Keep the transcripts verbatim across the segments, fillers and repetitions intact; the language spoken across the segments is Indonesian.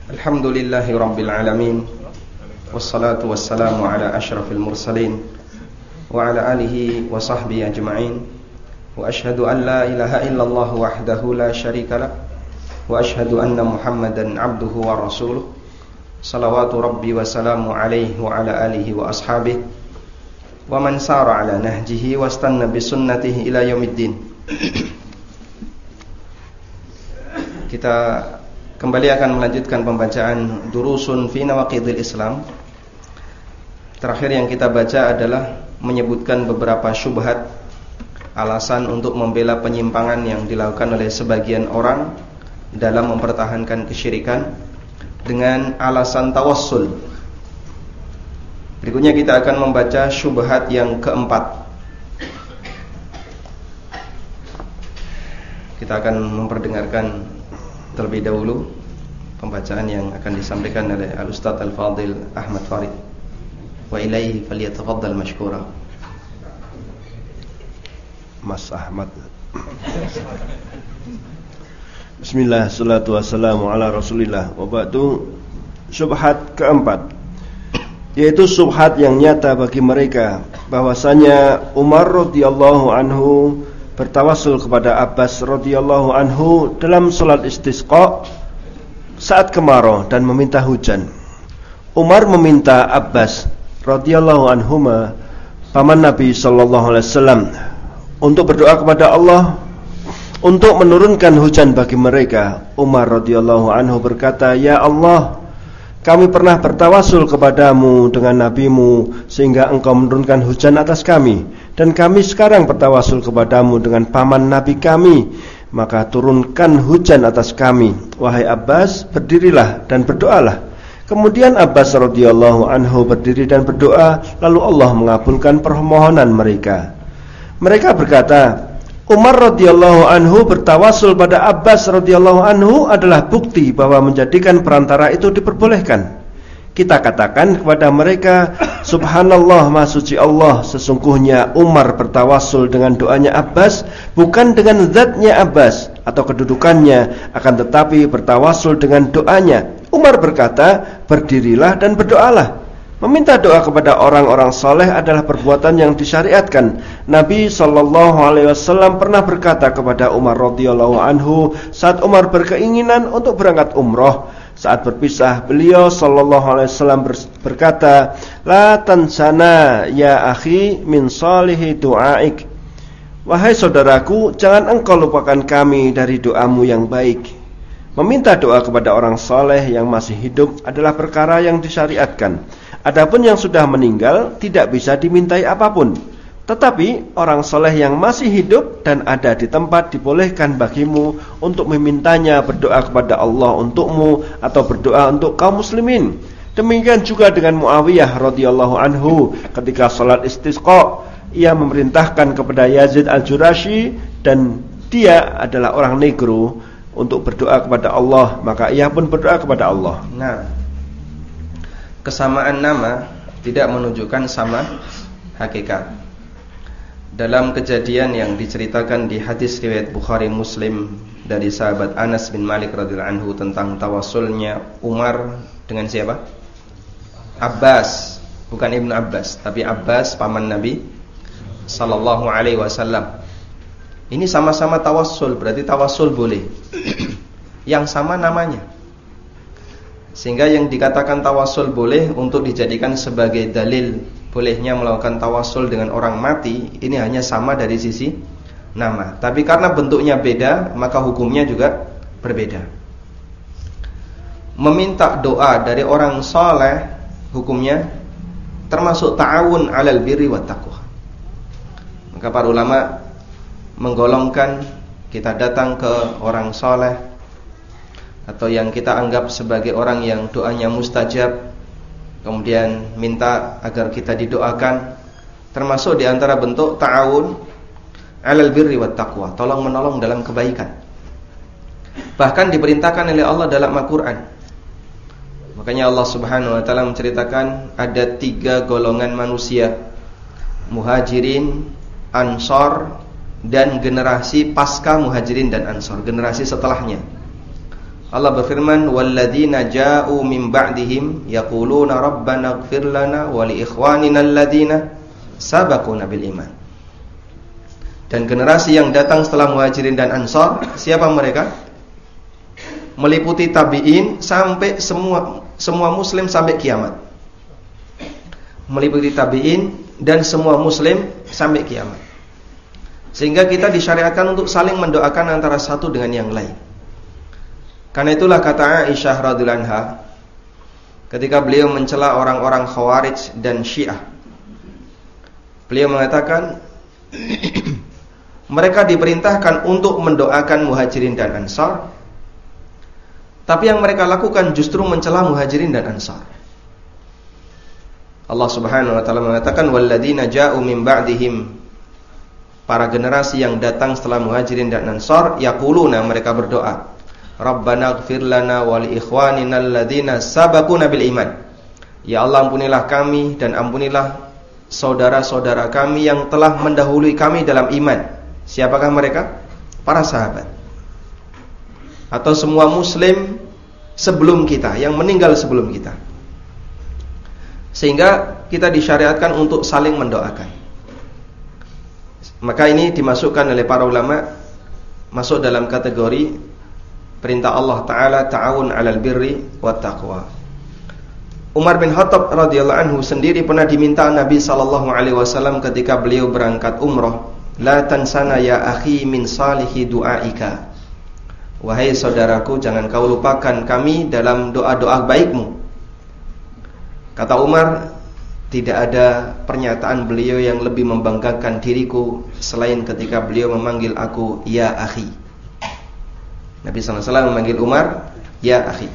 Alhamdulillahi Rabbil Alamin. Wassalatu wassalamu ala ashrafil mursalin wa ala alihi wa sahbihi ajma'in. Wa ashhadu an la ilaha illallah wahdahu la syarika lah. Wa ashhadu anna Muhammadan abduhu wa rasuluh. Salawatu Rabbi wa salamu alaihi wa ala alihi wa ashabihi wa man sara ala nahjihi wa istanna bi sunnatihi ila yaumiddin. Kita kembali akan melanjutkan pembacaan Durusun fi Nawaqidil Islam. Terakhir yang kita baca adalah menyebutkan beberapa syubhat, alasan untuk membela penyimpangan yang dilakukan oleh sebagian orang dalam mempertahankan kesyirikan dengan alasan tawassul. Berikutnya kita akan membaca syubhat yang keempat. Kita akan memperdengarkan terlebih dahulu pembacaan yang akan disampaikan oleh Al-Ustaz Al-Fadil Ahmad Farid. Wa ilaihi falyatafaddal mashkura. Mas Ahmad. Bismillah, salatu wassalamu ala Rasulillah. Wa ba'du. Syubhat keempat, yaitu syubhat yang nyata bagi mereka bahwasanya Umar radhiyallahu anhu bertawassul kepada Abbas radhiyallahu anhu dalam salat istisqa saat kemarau dan meminta hujan. Umar meminta Abbas radhiyallahu anhuma, paman Nabi sallallahu alaihi wasallam, untuk berdoa kepada Allah untuk menurunkan hujan bagi mereka. Umar radhiyallahu anhu berkata, "Ya Allah, kami pernah bertawassul kepadamu dengan nabimu sehingga engkau menurunkan hujan atas kami, dan kami sekarang bertawassul kepadamu dengan paman nabi kami, maka turunkan hujan atas kami. Wahai Abbas, berdirilah dan berdoalah." Kemudian Abbas radhiyallahu anhu berdiri dan berdoa, lalu Allah mengabulkan permohonan mereka. Mereka berkata, Umar radhiyallahu anhu bertawassul pada Abbas radhiyallahu anhu adalah bukti bahwa menjadikan perantara itu diperbolehkan. Kita katakan kepada mereka, subhanallah, maha suci Allah, sesungguhnya Umar bertawassul dengan doanya Abbas, bukan dengan zatnya Abbas atau kedudukannya, akan tetapi bertawassul dengan doanya. Umar berkata, berdirilah dan berdoalah. Meminta doa kepada orang-orang saleh adalah perbuatan yang disyariatkan. Nabi sallallahu alaihi wasallam pernah berkata kepada Umar radhiyallahu anhu saat Umar berkeinginan untuk berangkat umroh. Saat berpisah, beliau sallallahu alaihi wasallam berkata, "La tansana ya akhi min salihi du'aik." Wahai saudaraku, jangan engkau lupakan kami dari doamu yang baik. Meminta doa kepada orang saleh yang masih hidup adalah perkara yang disyariatkan. Adapun yang sudah meninggal tidak bisa dimintai apapun. Tetapi orang soleh yang masih hidup dan ada di tempat dibolehkan bagimu untuk memintanya berdoa kepada Allah untukmu atau berdoa untuk kaum muslimin. Demikian juga dengan Muawiyah radhiyallahu anhu ketika salat istisqa, ia memerintahkan kepada Yazid al-Jurashi, dan dia adalah orang negro, untuk berdoa kepada Allah, maka ia pun berdoa kepada Allah. Nah, kesamaan nama tidak menunjukkan sama hakikat. Dalam kejadian yang diceritakan di hadis riwayat Bukhari Muslim dari sahabat Anas bin Malik radhiyallahu anhu tentang tawassulnya Umar dengan siapa? Abbas, bukan Ibnu Abbas, tapi Abbas paman Nabi sallallahu alaihi wasallam. Ini sama-sama tawassul, berarti tawassul boleh. Yang sama namanya. Sehingga yang dikatakan tawassul boleh untuk dijadikan sebagai dalil bolehnya melakukan tawassul dengan orang mati, ini hanya sama dari sisi nama. Tapi karena bentuknya beda, maka hukumnya juga berbeda. Meminta doa dari orang saleh, hukumnya termasuk ta'awun 'alal birri wat taqwa. Maka para ulama menggolongkan kita datang ke orang saleh atau yang kita anggap sebagai orang yang doanya mustajab, kemudian minta agar kita didoakan, termasuk di antara bentuk ta'awun 'alal birri wat taqwa, tolong menolong dalam kebaikan. Bahkan diperintahkan oleh Allah dalam Al-Qur'an. Makanya Allah Subhanahu wa taala menceritakan ada tiga golongan manusia, Muhajirin, Ansor, dan generasi pasca Muhajirin dan Ansor, generasi setelahnya. Allah berfirman, "Walladzina ja'u min ba'dihim yaquluna rabbana ighfir lana wa li ikhwanina alladzina sabaquna bil iman." Dan generasi yang datang setelah Muhajirin dan Ansar, siapa mereka? Meliputi tabi'in sampai semua semua muslim sampai kiamat. Meliputi tabi'in dan semua muslim sampai kiamat. Sehingga kita disyariatkan untuk saling mendoakan antara satu dengan yang lain. Karena itulah kata Aisyah radhiyallahu anha ketika beliau mencela orang-orang Khawarij dan Syiah. Beliau mengatakan mereka diperintahkan untuk mendoakan Muhajirin dan Ansar, tapi yang mereka lakukan justru mencela Muhajirin dan Ansar. Allah Subhanahu wa taala mengatakan, "Walladzina ja'u min ba'dihim," para generasi yang datang setelah Muhajirin dan Ansar, yaquluna, mereka berdoa, "Rabbana ighfir lana wa li ikhwanina alladzina sabaquna bil iman." Ya Allah, ampunilah kami dan ampunilah saudara-saudara kami yang telah mendahului kami dalam iman. Siapakah mereka? Para sahabat atau semua muslim sebelum kita, yang meninggal sebelum kita. Sehingga kita disyariatkan untuk saling mendoakan. Maka ini dimasukkan oleh para ulama masuk dalam kategori perintah Allah Ta'ala, ta'awun 'alal birri wat taqwa. Umar bin Khattab radhiyallahu anhu sendiri pernah diminta Nabi sallallahu alaihi wasallam ketika beliau berangkat umrah, "La tansana ya akhi min salihi du'aika." Wahai saudaraku, jangan kau lupakan kami dalam doa-doa baikmu. Kata Umar, tidak ada pernyataan beliau yang lebih membanggakan diriku selain ketika beliau memanggil aku ya akhi. Nabi sallallahu alaihi wasallam memanggil Umar ya akhi.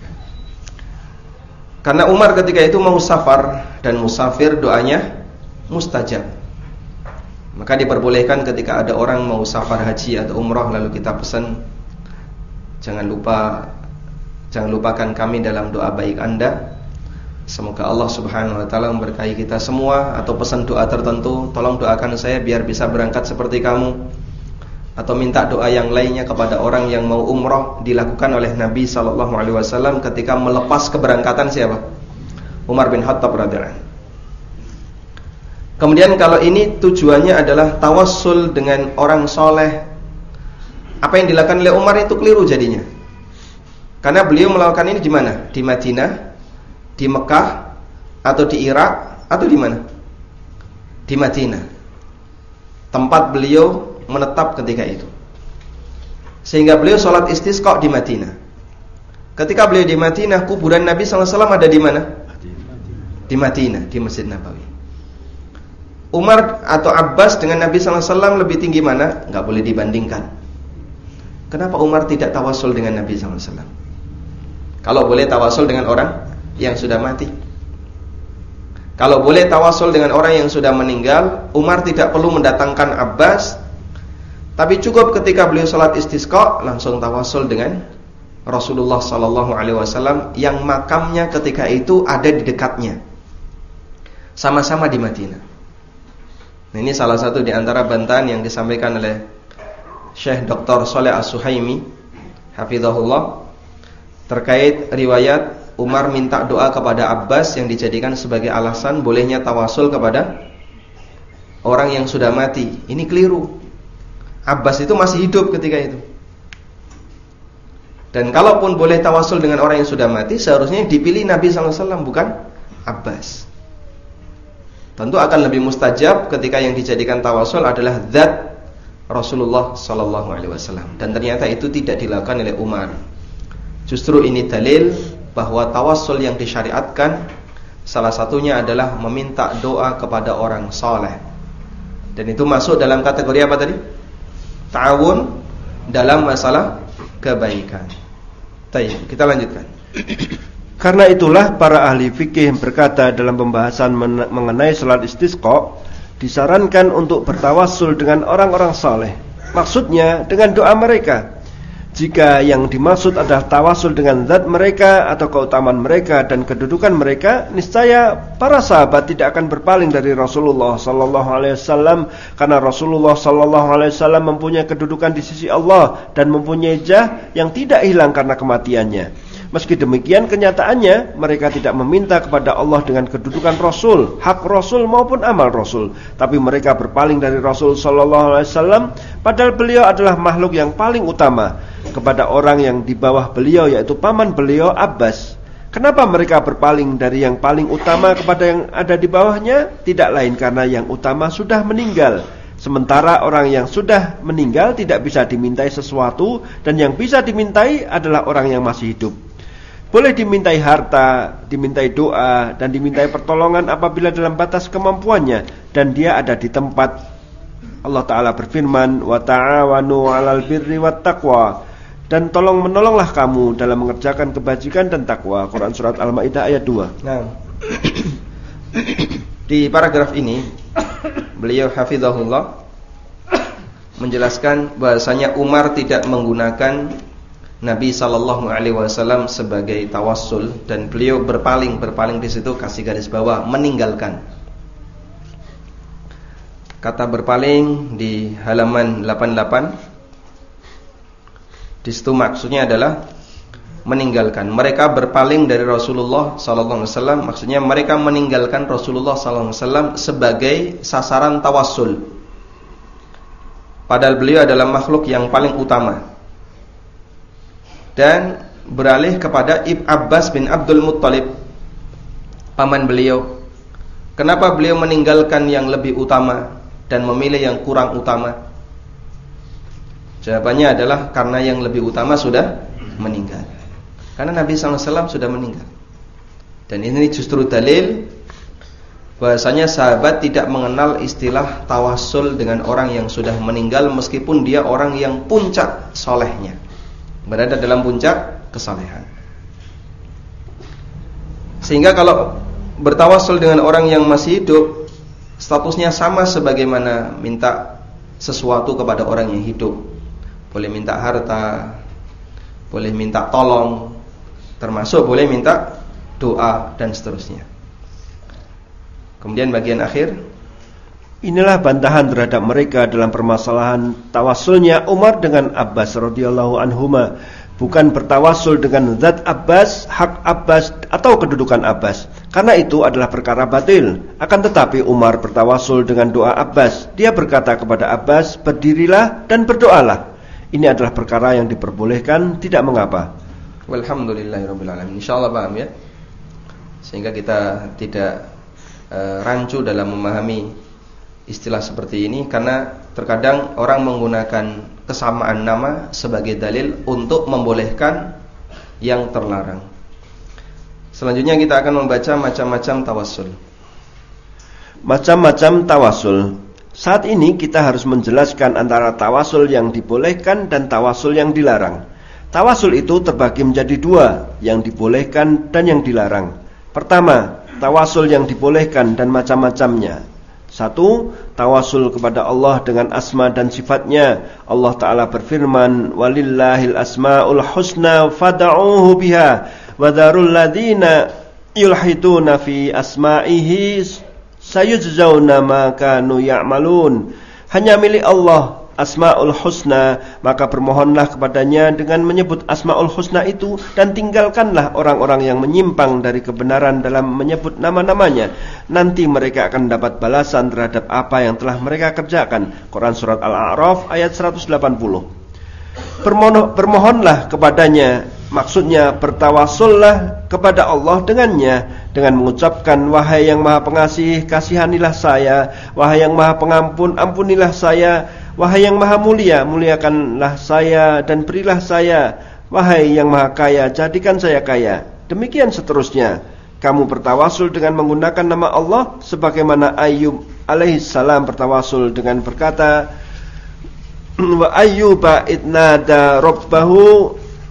Karena Umar ketika itu mau safar, dan musafir doanya mustajab. Maka diperbolehkan ketika ada orang mau safar haji atau umrah lalu kita pesan, jangan lupa jangan lupakan kami dalam doa baik Anda. Semoga Allah Subhanahu wa taala memberkahi kita semua, atau pesan doa tertentu, tolong doakan saya biar bisa berangkat seperti kamu. Atau minta doa yang lainnya kepada orang yang mau umrah, dilakukan oleh Nabi sallallahu alaihi wasallam ketika melepas keberangkatan siapa? Umar bin Khattab radhiyallahu anhu. Kemudian kalau ini tujuannya adalah tawassul dengan orang soleh, apa yang dilakukan oleh Umar itu keliru jadinya. Karena beliau melakukan ini di mana? Di Madinah, di Mekah, atau di Irak, atau di mana? Di Madinah. Tempat beliau menetap ketika itu. Sehingga beliau sholat istisqa di Madinah. Ketika beliau di Madinah, kuburan Nabi sallallahu alaihi wasallam ada di mana? Di Madinah, di Masjid Nabawi. Umar atau Abbas dengan Nabi sallallahu alaihi wasallam lebih tinggi mana? Enggak boleh dibandingkan. Kenapa Umar tidak tawasul dengan Nabi sallallahu alaihi wasallam? Kalau boleh tawasul dengan orang yang sudah mati. Kalau boleh tawasul dengan orang yang sudah meninggal, Umar tidak perlu mendatangkan Abbas, tapi cukup ketika beliau salat istisqa langsung tawasul dengan Rasulullah sallallahu alaihi wasallam yang makamnya ketika itu ada di dekatnya. Sama-sama di Madinah. Nah, ini salah satu di antara bantahan yang disampaikan oleh Syekh Doktor Shalih As-Suhaimi hafizahullah terkait riwayat Umar minta doa kepada Abbas yang dijadikan sebagai alasan bolehnya tawasul kepada orang yang sudah mati. Ini keliru. Abbas itu masih hidup ketika itu. Dan kalaupun boleh tawasul dengan orang yang sudah mati, seharusnya dipilih Nabi sallallahu alaihi wasallam, bukan Abbas. Tentu akan lebih mustajab ketika yang dijadikan tawasul adalah zat Rasulullah sallallahu alaihi wasallam. Dan ternyata itu tidak dilakukan oleh Umar. Justru ini dalil bahwa tawasul yang disyariatkan salah satunya adalah meminta doa kepada orang saleh. Dan itu masuk dalam kategori apa tadi? Ta'awun dalam masalah kebaikan. Baik, kita lanjutkan. Karena itulah para ahli fikih berkata dalam pembahasan mengenai salat istisqa, disarankan untuk bertawassul dengan orang-orang saleh. Maksudnya dengan doa mereka. Jika yang dimaksud adalah tawasul dengan zat mereka atau keutamaan mereka dan kedudukan mereka, niscaya para sahabat tidak akan berpaling dari Rasulullah sallallahu alaihi wasallam, karena Rasulullah sallallahu alaihi wasallam mempunyai kedudukan di sisi Allah dan mempunyai jah yang tidak hilang karena kematiannya. Meski demikian, kenyataannya mereka tidak meminta kepada Allah dengan kedudukan Rasul, hak Rasul maupun amal Rasul, tapi mereka berpaling dari Rasul sallallahu alaihi wasallam, padahal beliau adalah makhluk yang paling utama, kepada orang yang di bawah beliau, yaitu paman beliau Abbas. Kenapa mereka berpaling dari yang paling utama kepada yang ada di bawahnya? Tidak lain karena yang utama sudah meninggal, sementara orang yang sudah meninggal tidak bisa dimintai sesuatu, dan yang bisa dimintai adalah orang yang masih hidup. Boleh dimintai harta, dimintai doa, dan dimintai pertolongan apabila dalam batas kemampuannya, dan dia ada di tempat. Allah Ta'ala berfirman, wa ta'awanu 'alal birri wat taqwa, dan tolong menolonglah kamu dalam mengerjakan kebajikan dan takwa. Quran surat Al-Maidah ayat dua. Nah, di paragraf ini beliau hafizahullah menjelaskan bahasanya Umar tidak menggunakan Nabi sallallahu alaihi wasallam sebagai tawassul, dan beliau berpaling berpaling di situ kasih garis bawah meninggalkan. Kata berpaling di halaman delapan puluh delapan, di situ maksudnya adalah meninggalkan. Mereka berpaling dari Rasulullah sallallahu alaihi wasallam, maksudnya mereka meninggalkan Rasulullah sallallahu alaihi wasallam sebagai sasaran tawassul, padahal beliau adalah makhluk yang paling utama, dan beralih kepada Ibn Abbas bin Abdul Muttalib, paman beliau. Kenapa beliau meninggalkan yang lebih utama dan memilih yang kurang utama? Jawabannya adalah karena yang lebih utama sudah meninggal, karena Nabi sallallahu alaihi wasallam sudah meninggal. Dan ini justru dalil bahasanya sahabat tidak mengenal istilah tawassul dengan orang yang sudah meninggal, meskipun dia orang yang puncak solehnya, berada dalam puncak kesalehan. Sehingga kalau bertawassul dengan orang yang masih hidup, statusnya sama sebagaimana minta sesuatu kepada orang yang hidup. Boleh minta harta, boleh minta tolong, termasuk boleh minta doa dan seterusnya. Kemudian bagian akhir, inilah bantahan terhadap mereka dalam permasalahan tawassulnya Umar dengan Abbas radhiyallahu anhuma. Bukan bertawassul dengan zat Abbas, hak Abbas, atau kedudukan Abbas, karena itu adalah perkara batil. Akan tetapi Umar bertawassul dengan doa Abbas. Dia berkata kepada Abbas, berdirilah dan berdoalah. Ini adalah perkara yang diperbolehkan, tidak mengapa. Walhamdulillahirabbil alamin. Insyaallah paham ya, sehingga kita tidak uh, rancu dalam memahami istilah seperti ini, karena terkadang orang menggunakan kesamaan nama sebagai dalil untuk membolehkan yang terlarang. Selanjutnya kita akan membaca macam-macam tawassul. Macam-macam tawassul. Saat ini kita harus menjelaskan antara tawassul yang dibolehkan dan tawassul yang dilarang. Tawassul itu terbagi menjadi dua, yang dibolehkan dan yang dilarang. Pertama, tawassul yang dibolehkan dan macam-macamnya. Satu, tawassul kepada Allah dengan asma dan sifatnya. Allah Ta'ala berfirman, walillahil asma'ul husna fada'uhu biha wadharul ladhina yulhiduna fi asma'ihi sayujzauna ma kanu ya'malun. Hanya milik Allah asma'ul husna, maka bermohonlah kepadanya dengan menyebut asma'ul husna itu, dan tinggalkanlah orang-orang yang menyimpang dari kebenaran dalam menyebut nama-namanya. Nanti mereka akan dapat balasan terhadap apa yang telah mereka kerjakan. Quran surat Al-A'raf ayat seratus delapan puluh. Bermohon, bermohonlah kepadanya, maksudnya bertawassullah kepada Allah dengannya, dengan mengucapkan, wahai yang maha pengasih, kasihanilah saya. Wahai yang maha pengampun, ampunilah saya. Wahai yang maha mulia, muliakanlah saya dan berilah saya. Wahai yang maha kaya, jadikan saya kaya. Demikian seterusnya. Kamu bertawassul dengan menggunakan nama Allah, sebagaimana Ayyub alaihissalam bertawassul dengan berkata, wa ayyuba idnada rabbahu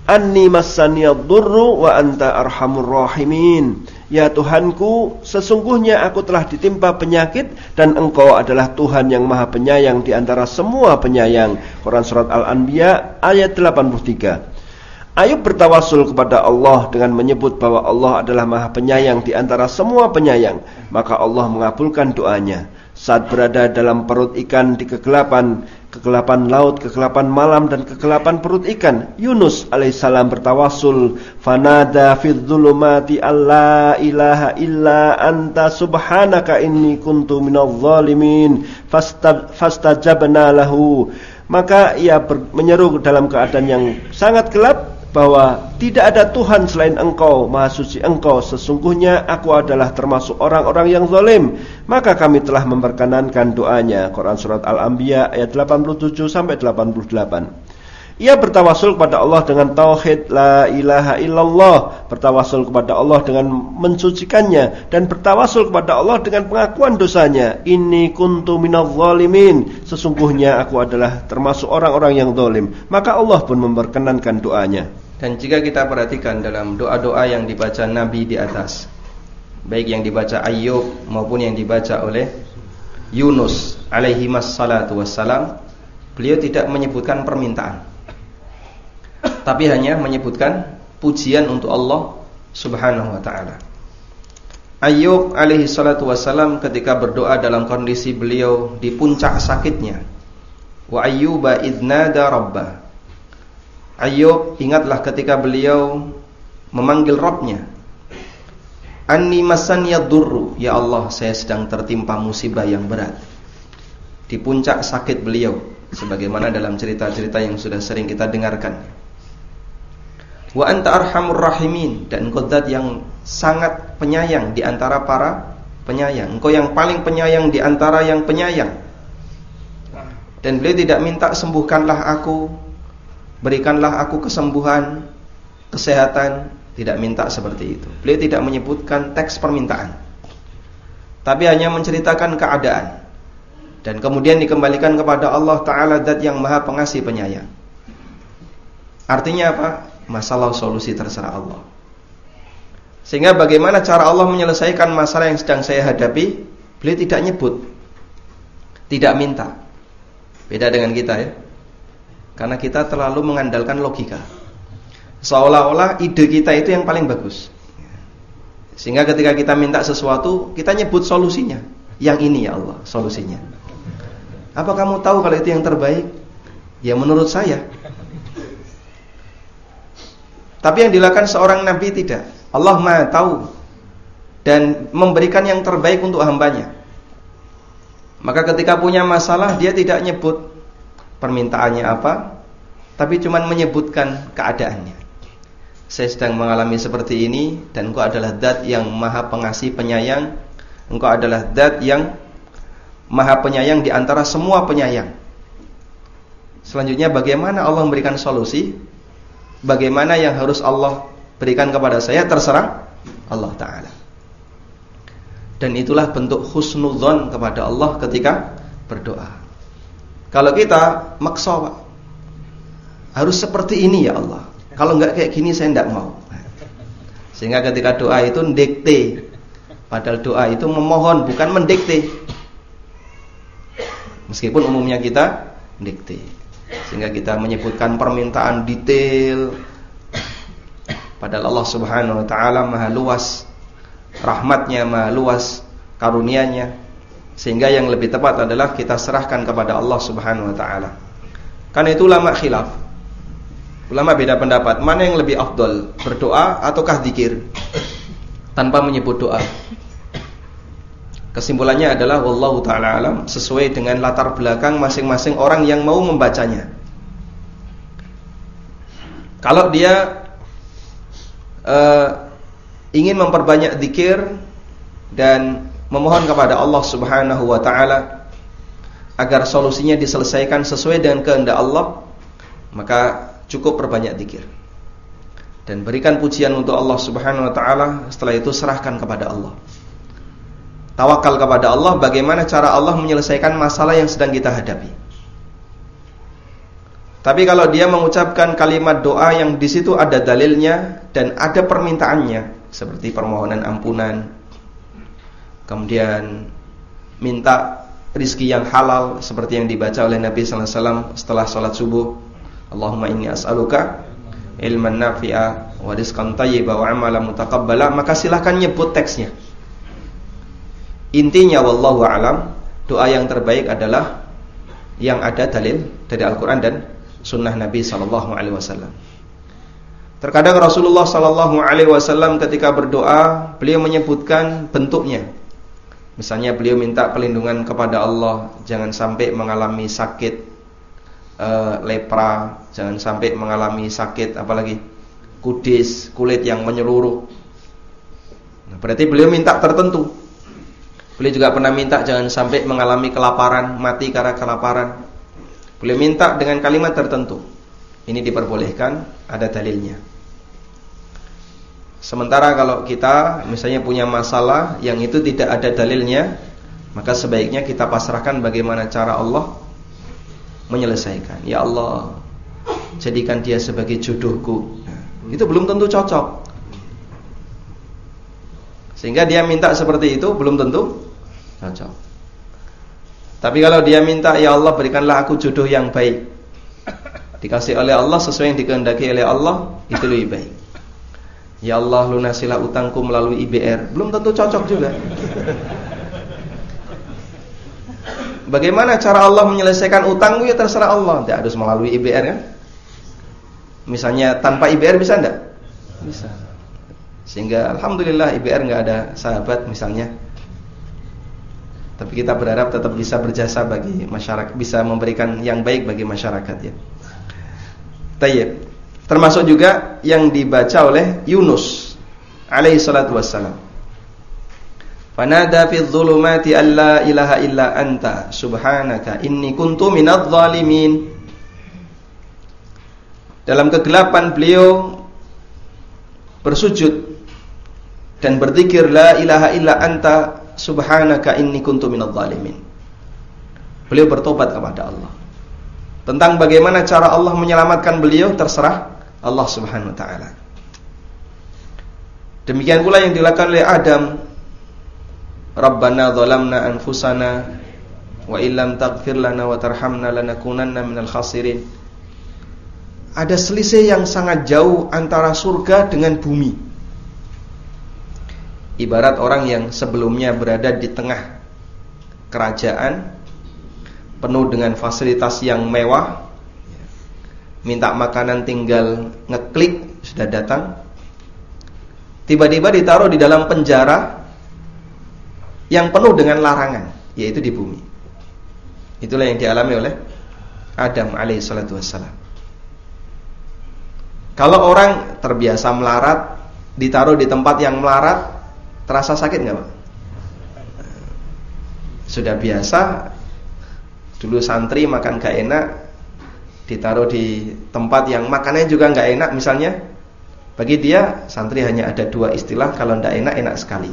Anni massaniyad-durru wa anta arhamur rahimin. Ya Tuhanku, sesungguhnya aku telah ditimpa penyakit dan Engkau adalah Tuhan yang Maha Penyayang di antara semua penyayang. Quran surat Al-Anbiya ayat delapan puluh tiga. Ayub bertawasul kepada Allah dengan menyebut bahwa Allah adalah Maha Penyayang di antara semua penyayang. Maka Allah mengabulkan doanya. Saat berada dalam perut ikan di kegelapan, kegelapan laut, kegelapan malam dan kegelapan perut ikan, Yunus alaihissalam bertawasul, fanada fidz zulumati alla ilaha illa anta subhanaka inni kuntu minadh zalimin fastajabna lahu. Maka ia ber, menyeru dalam keadaan yang sangat gelap bahwa tidak ada Tuhan selain Engkau, Maha Suci Engkau, sesungguhnya aku adalah termasuk orang-orang yang zalim. Maka kami telah memperkenankan doanya. Quran surat Al-Anbiya ayat delapan puluh tujuh sampai delapan puluh delapan. Ia bertawasul kepada Allah dengan tauhid la ilaha illallah, bertawasul kepada Allah dengan mensucikannya, dan bertawasul kepada Allah dengan pengakuan dosanya. Inni kuntu minadh zalimin, sesungguhnya aku adalah termasuk orang-orang yang zalim. Maka Allah pun memperkenankan doanya. Dan jika kita perhatikan dalam doa-doa yang dibaca Nabi di atas, baik yang dibaca Ayyub maupun yang dibaca oleh Yunus alaihi wassalatu wassalam, beliau tidak menyebutkan permintaan, tapi hanya menyebutkan pujian untuk Allah subhanahu wa ta'ala. Ayyub alaihi salatu wassalam ketika berdoa dalam kondisi beliau di puncak sakitnya, wa ayyuba idnada rabbah, Ayyub ingatlah ketika beliau memanggil Rabbnya, anni massaniyad durru, ya Allah saya sedang tertimpa musibah yang berat. Di puncak sakit beliau, sebagaimana dalam cerita-cerita yang sudah sering kita dengarkan. Wa anta arhamur rahimin, dan Engkau zat yang sangat penyayang di antara para penyayang. Engkau yang paling penyayang di antara yang penyayang. Dan beliau tidak minta sembuhkanlah aku, berikanlah aku kesembuhan, kesehatan, tidak minta seperti itu. Beliau tidak menyebutkan teks permintaan, tapi hanya menceritakan keadaan, dan kemudian dikembalikan kepada Allah Ta'ala, zat yang maha pengasih penyayang. Artinya apa? Masalah solusi terserah Allah. Sehingga bagaimana cara Allah menyelesaikan masalah yang sedang saya hadapi, beliau tidak nyebut, tidak minta. Beda dengan kita ya, karena kita terlalu mengandalkan logika, seolah-olah ide kita itu yang paling bagus. Sehingga ketika kita minta sesuatu, kita nyebut solusinya. Yang ini ya Allah solusinya. Apa kamu tahu kalau itu yang terbaik? Ya menurut saya. Tapi yang dilakukan seorang nabi tidak. Allah Maha tahu dan memberikan yang terbaik untuk hambanya. Maka ketika punya masalah, dia tidak nyebut permintaannya apa, tapi cuma menyebutkan keadaannya. Saya sedang mengalami seperti ini, dan Engkau adalah zat yang maha pengasih penyayang. Engkau adalah zat yang maha penyayang di antara semua penyayang. Selanjutnya bagaimana Allah memberikan solusi, bagaimana yang harus Allah berikan kepada saya, terserah Allah Ta'ala. Dan itulah bentuk husnudzon kepada Allah ketika berdoa. Kalau kita maksa, Pak, harus seperti ini ya Allah, kalau enggak kayak gini saya enggak mau. Sehingga ketika doa itu mendikte, padahal doa itu memohon, bukan mendikte. Meskipun umumnya kita mendikte, sehingga kita menyebutkan permintaan detail, padahal Allah Subhanahu wa ta'ala maha luas rahmatnya, maha luas karunia-Nya. Sehingga yang lebih tepat adalah kita serahkan kepada Allah Subhanahu wa ta'ala. Karena itu ulama khilaf, ulama beda pendapat, mana yang lebih afdol, berdoa ataukah zikir tanpa menyebut doa. Kesimpulannya adalah wallahu ta'ala alam, sesuai dengan latar belakang masing-masing orang yang mau membacanya. Kalau dia uh, ingin memperbanyak zikir dan memohon kepada Allah Subhanahu wa ta'ala agar solusinya diselesaikan sesuai dengan kehendak Allah, maka cukup perbanyak zikir dan berikan pujian untuk Allah Subhanahu wa ta'ala. Setelah itu serahkan kepada Allah, tawakal kepada Allah, bagaimana cara Allah menyelesaikan masalah yang sedang kita hadapi. Tapi kalau dia mengucapkan kalimat doa yang di situ ada dalilnya dan ada permintaannya, seperti permohonan ampunan, kemudian minta rizki yang halal seperti yang dibaca oleh Nabi sallallahu alaihi wasallam setelah sholat subuh, Allahumma inni as'aluka ilman nafi'a wa rizqan thayyiba wa amalan mutaqabbala, maka silahkan nyebut teksnya. Intinya wallahu a'lam, doa yang terbaik adalah yang ada dalil dari Al-Quran dan sunnah Nabi sallallahu alaihi wasallam. Terkadang Rasulullah sallallahu alaihi wasallam ketika berdoa, beliau menyebutkan bentuknya. Misalnya beliau minta perlindungan kepada Allah, jangan sampai mengalami sakit uh, lepra, jangan sampai mengalami sakit apalagi kudis, kulit yang menyeluruh. Nah, berarti beliau minta tertentu. Beliau juga pernah minta jangan sampai mengalami kelaparan, mati karena kelaparan. Beliau minta dengan kalimat tertentu. Ini diperbolehkan, ada dalilnya. Sementara kalau kita misalnya punya masalah yang itu tidak ada dalilnya, maka sebaiknya kita pasrahkan bagaimana cara Allah menyelesaikan. Ya Allah, jadikan dia sebagai jodohku. Nah, itu belum tentu cocok. Sehingga dia minta seperti itu belum tentu cocok. Tapi kalau dia minta, ya Allah berikanlah aku jodoh yang baik, dikasih oleh Allah sesuai yang dikehendaki oleh Allah, itu lebih baik. Ya Allah lunasilah utangku melalui I B R, belum tentu cocok juga. Bagaimana cara Allah menyelesaikan utangmu, ya terserah Allah. Tidak harus melalui I B R kan. Misalnya tanpa I B R bisa enggak? Bisa. Sehingga alhamdulillah I B R enggak ada sahabat misalnya. Tapi kita berharap tetap bisa berjasa bagi masyarakat, bisa memberikan yang baik bagi masyarakat ya. Tayyib. Termasuk juga yang dibaca oleh Yunus alaihi salatu wassalam. Fanada fi dhulumati alla ilaha illa anta subhanaka inni kuntu minadh dhalimin. Dalam kegelapan beliau bersujud dan berzikir la ilaha illa anta subhanaka inni kuntu minadh dhalimin. Beliau bertobat kepada Allah. Tentang bagaimana cara Allah menyelamatkan beliau terserah Allah Subhanahu wa taala. Demikian pula yang dilakukan oleh Adam. Rabbana zalamna anfusana wa illam taghfir lana wa tarhamna lanakunanna minal khasirin. Ada selisih yang sangat jauh antara surga dengan bumi. Ibarat orang yang sebelumnya berada di tengah kerajaan penuh dengan fasilitas yang mewah, minta makanan tinggal ngeklik sudah datang. Tiba-tiba ditaruh di dalam penjara yang penuh dengan larangan, yaitu di bumi. Itulah yang dialami oleh Adam alaihi salatu wassalam. Kalau orang terbiasa melarat, ditaruh di tempat yang melarat, terasa sakit nggak Pak? Sudah biasa. Dulu santri makan gak enak, ditaruh di tempat yang makannya juga gak enak misalnya. Bagi dia santri hanya ada dua istilah, kalau tidak enak, enak sekali.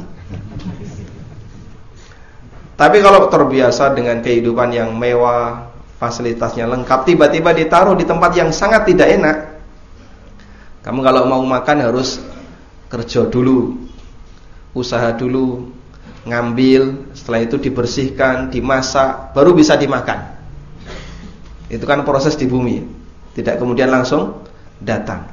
Tapi kalau terbiasa dengan kehidupan yang mewah, fasilitasnya lengkap, tiba-tiba ditaruh di tempat yang sangat tidak enak. Kamu kalau mau makan harus kerja dulu, usaha dulu, ngambil, setelah itu dibersihkan, dimasak, baru bisa dimakan. Itu kan proses di bumi, tidak kemudian langsung datang.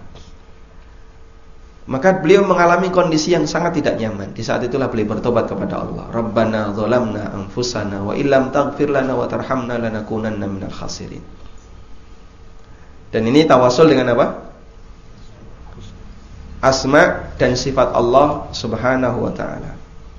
Maka beliau mengalami kondisi yang sangat tidak nyaman. Di saat itulah beliau bertobat kepada Allah. Rabbana zalamna anfusana wa illam taghfir lana wa tarhamna lanakunanna minal khasirin. Dan ini tawasul dengan apa? Asma dan sifat Allah Subhanahu wa ta'ala.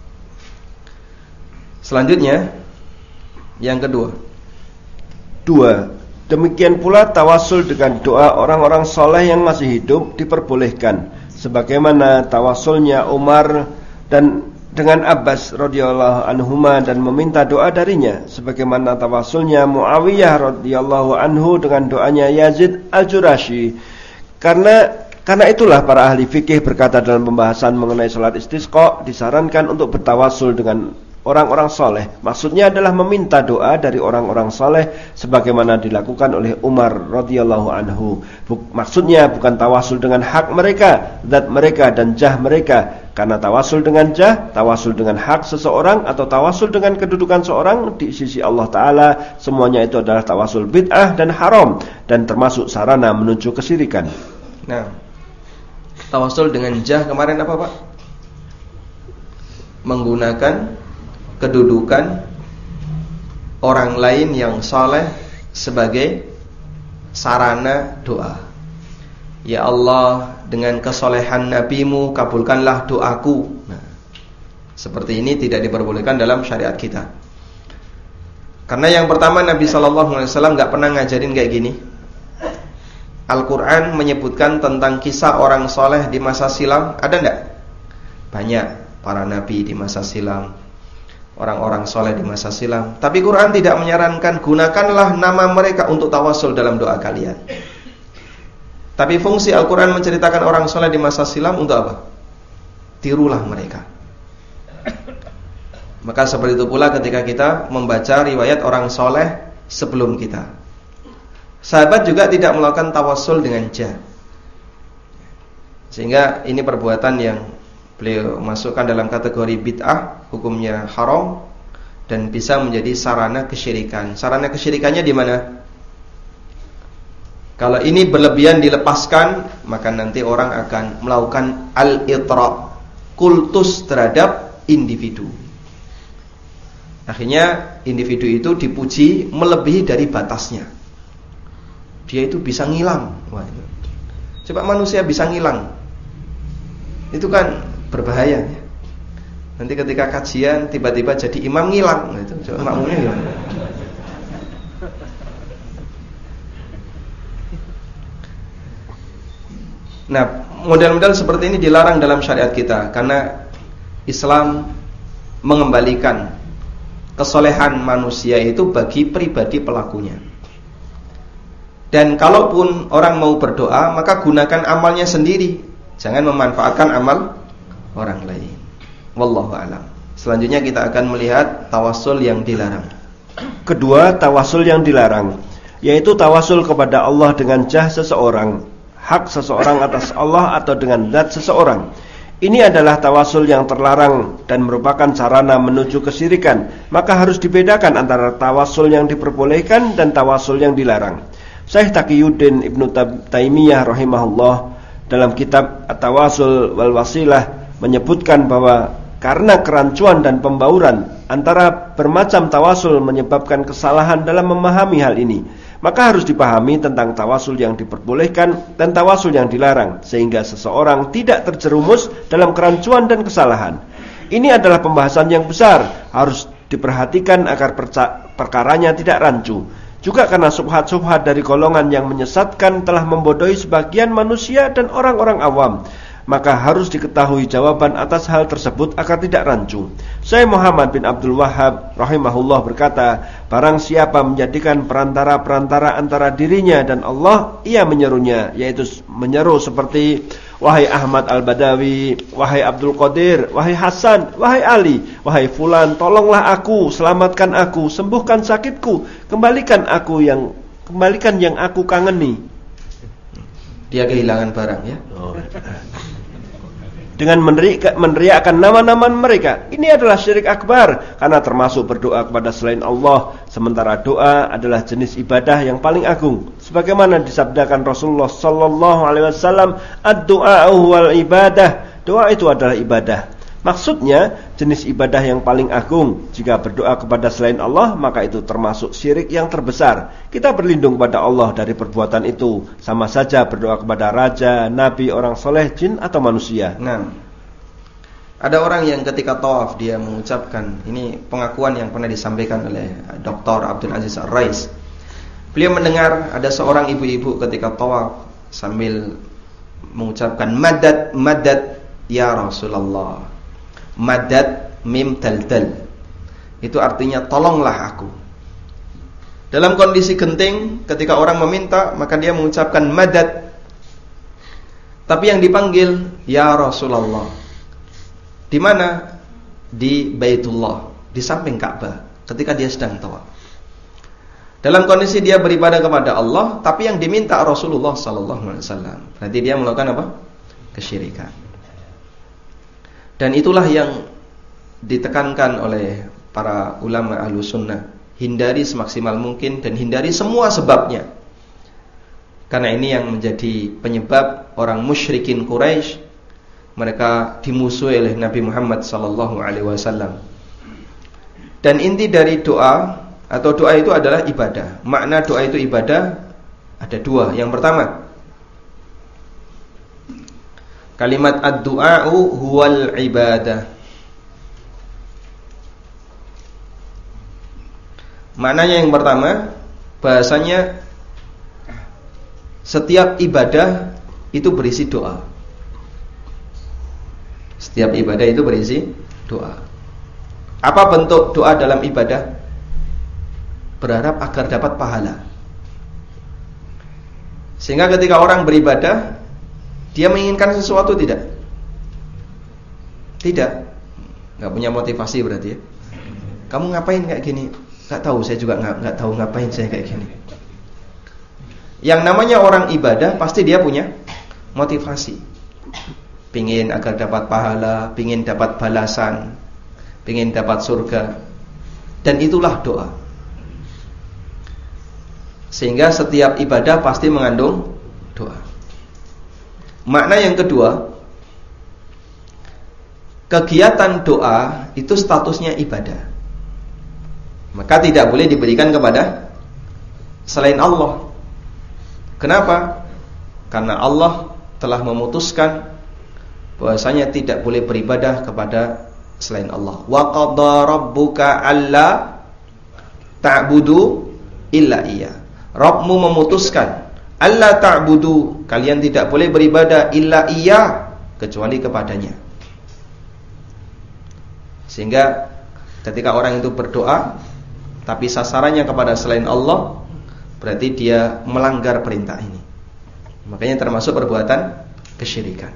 Selanjutnya, yang kedua. Dua, demikian pula tawasul dengan doa orang-orang soleh yang masih hidup diperbolehkan, sebagaimana tawasulnya Umar dan dengan Abbas radhiyallahu anhuma dan meminta doa darinya, sebagaimana tawasulnya Muawiyah radhiyallahu anhu dengan doanya Yazid al-Jurashi. Karena karena itulah para ahli fikih berkata dalam pembahasan mengenai salat istisqa, disarankan untuk bertawasul dengan orang-orang soleh. Maksudnya adalah meminta doa dari orang-orang soleh sebagaimana dilakukan oleh Umar radhiyallahu anhu. Maksudnya bukan tawasul dengan hak mereka, zat mereka dan jah mereka. Karena tawasul dengan jah, tawasul dengan hak seseorang atau tawasul dengan kedudukan seorang di sisi Allah Ta'ala, semuanya itu adalah tawasul bid'ah dan haram dan termasuk sarana menuju kesyirikan. Nah, tawasul dengan jah kemarin apa Pak? Menggunakan kedudukan orang lain yang saleh sebagai sarana doa. Ya Allah, dengan kesolehan nabimu kabulkanlah doaku. Nah, seperti ini tidak diperbolehkan dalam syariat kita. Karena yang pertama, Nabi shallallahu alaihi wasallam gak pernah ngajarin kayak gini. Al-Quran menyebutkan tentang kisah orang soleh di masa silam, ada enggak? Banyak, para nabi di masa silam, orang-orang soleh di masa silam. Tapi Quran tidak menyarankan gunakanlah nama mereka untuk tawasul dalam doa kalian. Tapi fungsi Al-Quran menceritakan orang soleh di masa silam untuk apa? Tirulah mereka. Maka seperti itu pula ketika kita membaca riwayat orang soleh sebelum kita. Sahabat juga tidak melakukan tawasul dengan jah. Sehingga ini perbuatan yang beliau masukkan dalam kategori bid'ah, hukumnya haram dan bisa menjadi sarana kesyirikan. Sarana kesyirikannya di mana? Kalau ini berlebihan dilepaskan, maka nanti orang akan melakukan al-itra, kultus terhadap individu. Akhirnya individu itu dipuji melebihi dari batasnya. Dia itu bisa ngilang. Wah, itu. Coba manusia bisa ngilang, itu kan berbahaya. Nanti ketika kajian tiba-tiba jadi imam ngilang, itu coba makmumnya gimana? Nah, model-model seperti ini dilarang dalam syariat kita karena Islam mengembalikan kesolehan manusia itu bagi pribadi pelakunya. Dan kalaupun orang mau berdoa, maka gunakan amalnya sendiri, jangan memanfaatkan amal orang lain. Wallahu a'lam. Selanjutnya kita akan melihat tawasul yang dilarang. Kedua, tawasul yang dilarang, yaitu tawasul kepada Allah dengan jah seseorang, hak seseorang atas Allah atau dengan zat seseorang. Ini adalah tawasul yang terlarang dan merupakan sarana menuju kesyirikan. Maka harus dibedakan antara tawasul yang diperbolehkan dan tawasul yang dilarang. Syekh Taqiyuddin Ibnu Taimiyah rahimahullah dalam kitab At-Tawasul wal Wasilah menyebutkan bahwa karena kerancuan dan pembauran antara bermacam tawasul menyebabkan kesalahan dalam memahami hal ini, maka harus dipahami tentang tawasul yang diperbolehkan dan tawasul yang dilarang, sehingga seseorang tidak terjerumus dalam kerancuan dan kesalahan. Ini adalah pembahasan yang besar, harus diperhatikan agar perkaranya tidak rancu. Juga karena subhat-subhat dari golongan yang menyesatkan telah membodohi sebagian manusia dan orang-orang awam, maka harus diketahui jawaban atas hal tersebut agar tidak rancu. Syekh Muhammad bin Abdul Wahhab rahimahullah berkata, barang siapa menjadikan perantara-perantara antara dirinya dan Allah, ia menyerunya, yaitu menyeru seperti, wahai Ahmad Al-Badawi, wahai Abdul Qadir, wahai Hasan, wahai Ali, wahai Fulan, tolonglah aku, selamatkan aku, sembuhkan sakitku, kembalikan aku yang kembalikan yang aku kangeni. Dia kehilangan barang, ya. Oh. Dengan meneriakkan nama-nama mereka. Ini adalah syirik akbar, karena termasuk berdoa kepada selain Allah, sementara doa adalah jenis ibadah yang paling agung. Sebagaimana disabdakan Rasulullah sallallahu alaihi wasallam, ad-du'a wal ibadah. Doa itu adalah ibadah. Maksudnya jenis ibadah yang paling agung. Jika berdoa kepada selain Allah, maka itu termasuk syirik yang terbesar. Kita berlindung pada Allah dari perbuatan itu. Sama saja berdoa kepada raja, nabi, orang soleh, jin atau manusia. Nah, ada orang yang ketika tawaf dia mengucapkan, ini pengakuan yang pernah disampaikan oleh Doktor Abdul Aziz Ar-Rais. Beliau mendengar ada seorang ibu-ibu ketika tawaf sambil mengucapkan madad, madad ya Rasulullah. Madad mim dal-dal, itu artinya tolonglah aku. Dalam kondisi genting, ketika orang meminta, maka dia mengucapkan madad. Tapi yang dipanggil ya Rasulullah. Di mana? Di Baitullah. di samping Ka'bah ketika dia sedang tawaf. Dalam kondisi dia beribadah kepada Allah, tapi yang diminta Rasulullah sallallahu alaihi wasallam. Berarti dia melakukan apa? Kesyirikan. Dan itulah yang ditekankan oleh para ulama ahlu sunnah. Hindari semaksimal mungkin dan hindari semua sebabnya. Karena ini yang menjadi penyebab orang musyrikin Quraisy, mereka dimusuhi oleh Nabi Muhammad sallallahu alaihi wasallam. Dan inti dari doa atau doa itu adalah ibadah. Makna doa itu ibadah ada dua. Yang pertama, kalimat ad-du'a'u huwal ibadah. Maknanya yang pertama, bahasanya setiap ibadah itu berisi doa. Setiap ibadah itu berisi doa. Apa bentuk doa dalam ibadah? Berharap agar dapat pahala. Sehingga ketika orang beribadah, dia menginginkan sesuatu tidak? Tidak. Gak punya motivasi berarti ya. Kamu ngapain kayak gini? Gak tahu, saya juga gak, gak tahu ngapain saya kayak gini. Yang namanya orang ibadah pasti dia punya motivasi. Pingin agar dapat pahala, pingin dapat balasan, pingin dapat surga. Dan itulah doa. Sehingga setiap ibadah pasti mengandung doa. Makna yang kedua, kegiatan doa itu statusnya ibadah. Maka tidak boleh diberikan kepada selain Allah. Kenapa? Karena Allah telah memutuskan bahwasanya tidak boleh beribadah kepada selain Allah. Wa qadha rabbuka alla ta'budu illa iya. Rabbmu memutuskan alla ta'budu, kalian tidak boleh beribadah illa iya, kecuali kepadanya. Sehingga ketika orang itu berdoa tapi sasarannya kepada selain Allah, berarti dia melanggar perintah ini. Makanya termasuk perbuatan kesyirikan.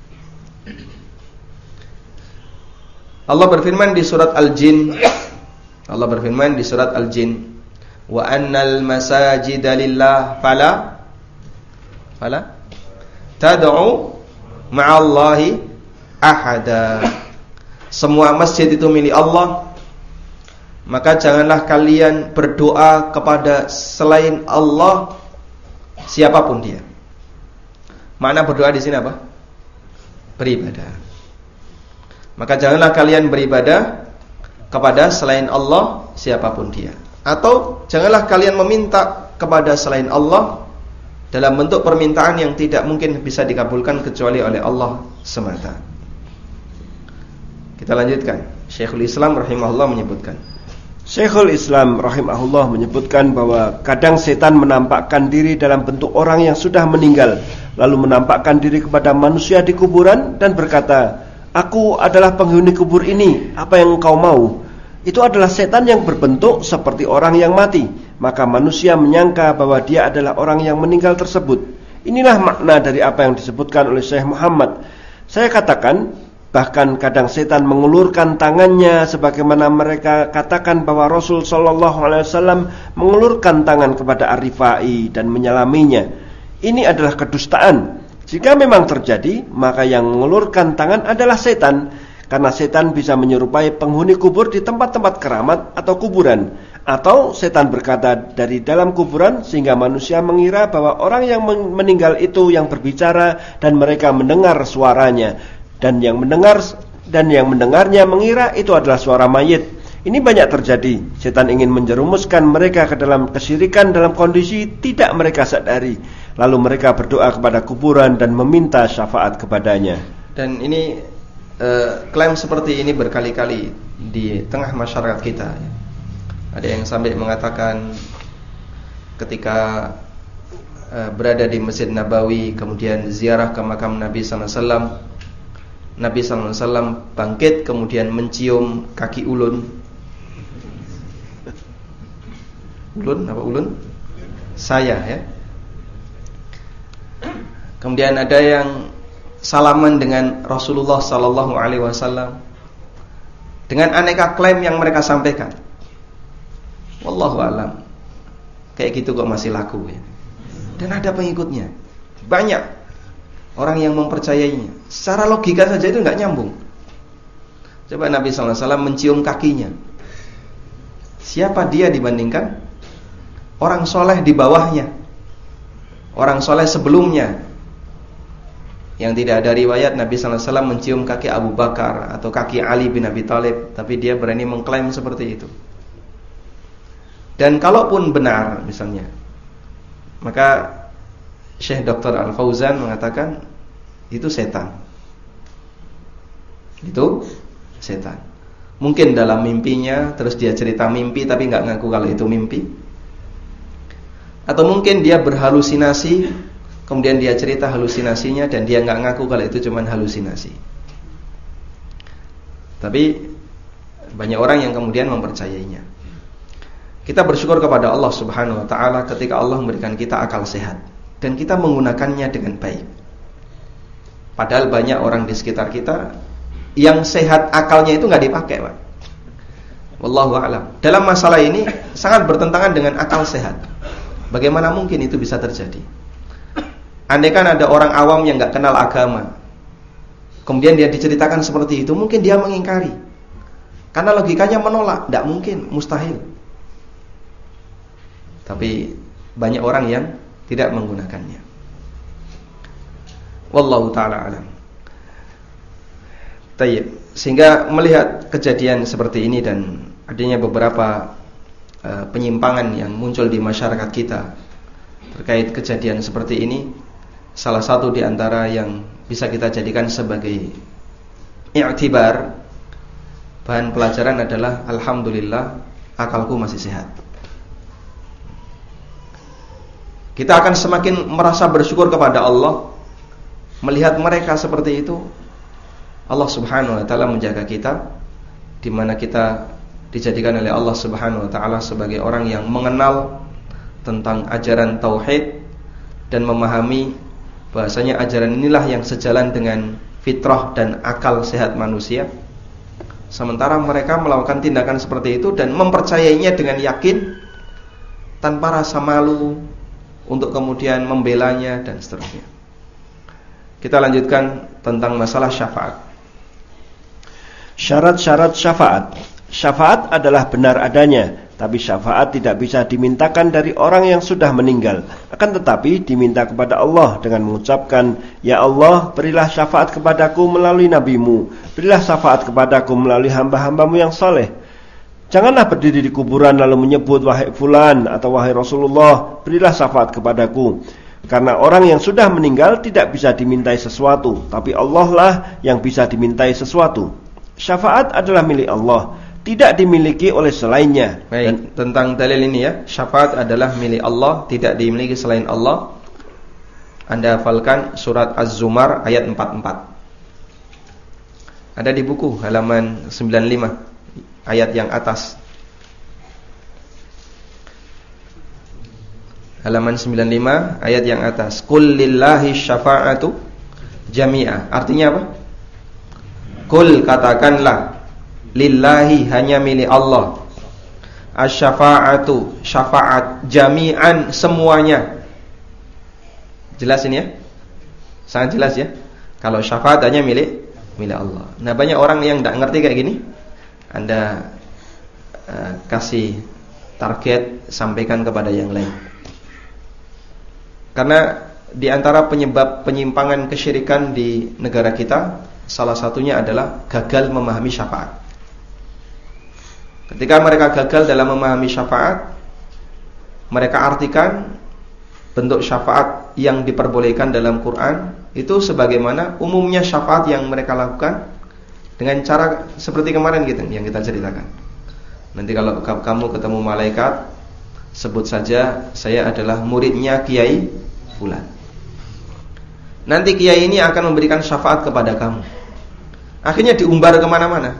Allah berfirman di surat Al-Jin. Allah berfirman di surat Al-Jin, wa annal masajida lillah fala fala tad'u ma'allahi ahada. Semua masjid itu milik Allah, maka janganlah kalian berdoa kepada selain Allah siapapun dia. Makna berdoa di sini apa? Beribadah. Maka janganlah kalian beribadah kepada selain Allah siapapun dia. Atau janganlah kalian meminta kepada selain Allah dalam bentuk permintaan yang tidak mungkin bisa dikabulkan kecuali oleh Allah semata. Kita lanjutkan. Syekhul Islam rahimahullah menyebutkan. Syekhul Islam rahimahullah menyebutkan bahwa kadang setan menampakkan diri dalam bentuk orang yang sudah meninggal, lalu menampakkan diri kepada manusia di kuburan dan berkata, "Aku adalah penghuni kubur ini, apa yang engkau mau?" Itu adalah setan yang berbentuk seperti orang yang mati. Maka manusia menyangka bahwa dia adalah orang yang meninggal tersebut. Inilah makna dari apa yang disebutkan oleh Syekh Muhammad. Saya katakan, bahkan kadang setan mengulurkan tangannya, sebagaimana mereka katakan bahwa Rasul Shallallahu Alaihi Wasallam mengulurkan tangan kepada Ar-Rifai dan menyalaminya. Ini adalah kedustaan. Jika memang terjadi, maka yang mengulurkan tangan adalah setan. Karena setan bisa menyerupai penghuni kubur di tempat-tempat keramat atau kuburan. Atau setan berkata dari dalam kuburan, sehingga manusia mengira bahwa orang yang meninggal itu yang berbicara dan mereka mendengar suaranya. Dan yang mendengar dan yang mendengarnya mengira itu adalah suara mayit. Ini banyak terjadi. Setan ingin menjerumuskan mereka ke dalam kesyirikan dalam kondisi tidak mereka sadari. Lalu mereka berdoa kepada kuburan dan meminta syafaat kepadanya. Dan ini Uh, klaim seperti ini berkali-kali di tengah masyarakat kita. Ada yang sampai mengatakan ketika uh, berada di Masjid Nabawi, kemudian ziarah ke makam Nabi sallallahu alaihi wasallam, Nabi sallallahu alaihi wasallam bangkit kemudian mencium kaki ulun. Ulun apa ulun? Saya ya. Kemudian ada yang salaman dengan Rasulullah sallallahu alaihi wasallam. dengan aneka klaim yang mereka sampaikan. Wallahu a'lam. Kayak gitu kok masih laku ya. Dan ada pengikutnya. Banyak orang yang mempercayainya. Secara logika saja itu enggak nyambung. Coba Nabi sallallahu alaihi wasallam mencium kakinya. Siapa dia dibandingkan orang soleh di bawahnya, orang soleh sebelumnya? Yang tidak ada riwayat Nabi sallallahu alaihi wasallam mencium kaki Abu Bakar atau kaki Ali bin Abi Thalib, tapi dia berani mengklaim seperti itu. Dan kalaupun benar misalnya, maka Syekh Doktor Al-Fauzan mengatakan itu setan. Itu setan. Mungkin dalam mimpinya terus dia cerita mimpi tapi enggak ngaku kalau itu mimpi. Atau mungkin dia berhalusinasi, kemudian dia cerita halusinasinya dan dia enggak ngaku kalau itu cuma halusinasi. Tapi banyak orang yang kemudian mempercayainya. Kita bersyukur kepada Allah Subhanahu wa taala ketika Allah memberikan kita akal sehat dan kita menggunakannya dengan baik. Padahal banyak orang di sekitar kita yang sehat akalnya itu enggak dipakai, Pak. Wallahu a'lam. Dalam masalah ini sangat bertentangan dengan akal sehat. Bagaimana mungkin itu bisa terjadi? Andaikan ada orang awam yang enggak kenal agama, kemudian dia diceritakan seperti itu, mungkin dia mengingkari. Karena logikanya menolak, enggak mungkin, mustahil. Tapi banyak orang yang tidak menggunakannya. Wallahu ta'ala alam. Tayyib. Sehingga melihat kejadian seperti ini dan adanya beberapa uh, penyimpangan yang muncul di masyarakat kita terkait kejadian seperti ini, salah satu di antara yang bisa kita jadikan sebagai i'tibar, bahan pelajaran adalah alhamdulillah akalku masih sehat. Kita akan semakin merasa bersyukur kepada Allah melihat mereka seperti itu. Allah Subhanahu wa taala menjaga kita, di mana kita dijadikan oleh Allah Subhanahu wa taala sebagai orang yang mengenal tentang ajaran tauhid dan memahami bahasanya ajaran inilah yang sejalan dengan fitrah dan akal sehat manusia. Sementara mereka melakukan tindakan seperti itu dan mempercayainya dengan yakin tanpa rasa malu untuk kemudian membelanya dan seterusnya. Kita lanjutkan tentang masalah syafaat. Syarat-syarat syafaat. Syafaat adalah benar adanya, tapi syafaat tidak bisa dimintakan dari orang yang sudah meninggal. Akan tetapi diminta kepada Allah dengan mengucapkan, Ya Allah, berilah syafaat kepadaku melalui nabimu, berilah syafaat kepadaku melalui hamba-hambamu yang soleh. Janganlah berdiri di kuburan lalu menyebut, Wahai fulan atau wahai Rasulullah, berilah syafaat kepadaku. Karena orang yang sudah meninggal tidak bisa dimintai sesuatu, tapi Allah lah yang bisa dimintai sesuatu. Syafaat adalah milik Allah, tidak dimiliki oleh selainnya. Baik, dan tentang dalil ini ya, syafaat adalah milik Allah, tidak dimiliki selain Allah. Anda hafalkan surat Az-Zumar ayat empat puluh empat. Ada di buku halaman sembilan puluh lima, ayat yang atas. Halaman sembilan puluh lima ayat yang atas. Qul lillahi syafa'atu jami'ah. Artinya apa? Qul, katakanlah, lillahi, hanya milik Allah, asy-syafa'atu, syafaat, jami'an, semuanya. Jelas ini ya? Sangat jelas ya. Kalau syafaat hanya milik milik Allah. Nah, banyak orang yang tidak ngerti kayak gini. Anda uh, kasih target, sampaikan kepada yang lain. Karena di antara penyebab penyimpangan kesyirikan di negara kita, salah satunya adalah gagal memahami syafaat. Ketika mereka gagal dalam memahami syafaat, mereka artikan bentuk syafaat yang diperbolehkan dalam Quran itu sebagaimana umumnya syafaat yang mereka lakukan dengan cara seperti kemarin gitu yang kita ceritakan. Nanti kalau kamu ketemu malaikat, sebut saja saya adalah muridnya Kiai fulan. Nanti kiai ini akan memberikan syafaat kepada kamu. Akhirnya diumbar kemana-mana.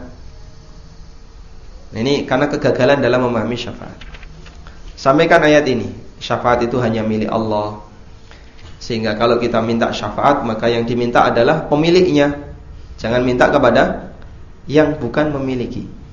Ini karena kegagalan dalam memahami syafaat. Sampaikan ayat ini, syafaat itu hanya milik Allah. Sehingga kalau kita minta syafaat, maka yang diminta adalah pemiliknya. Jangan minta kepada yang bukan memiliki.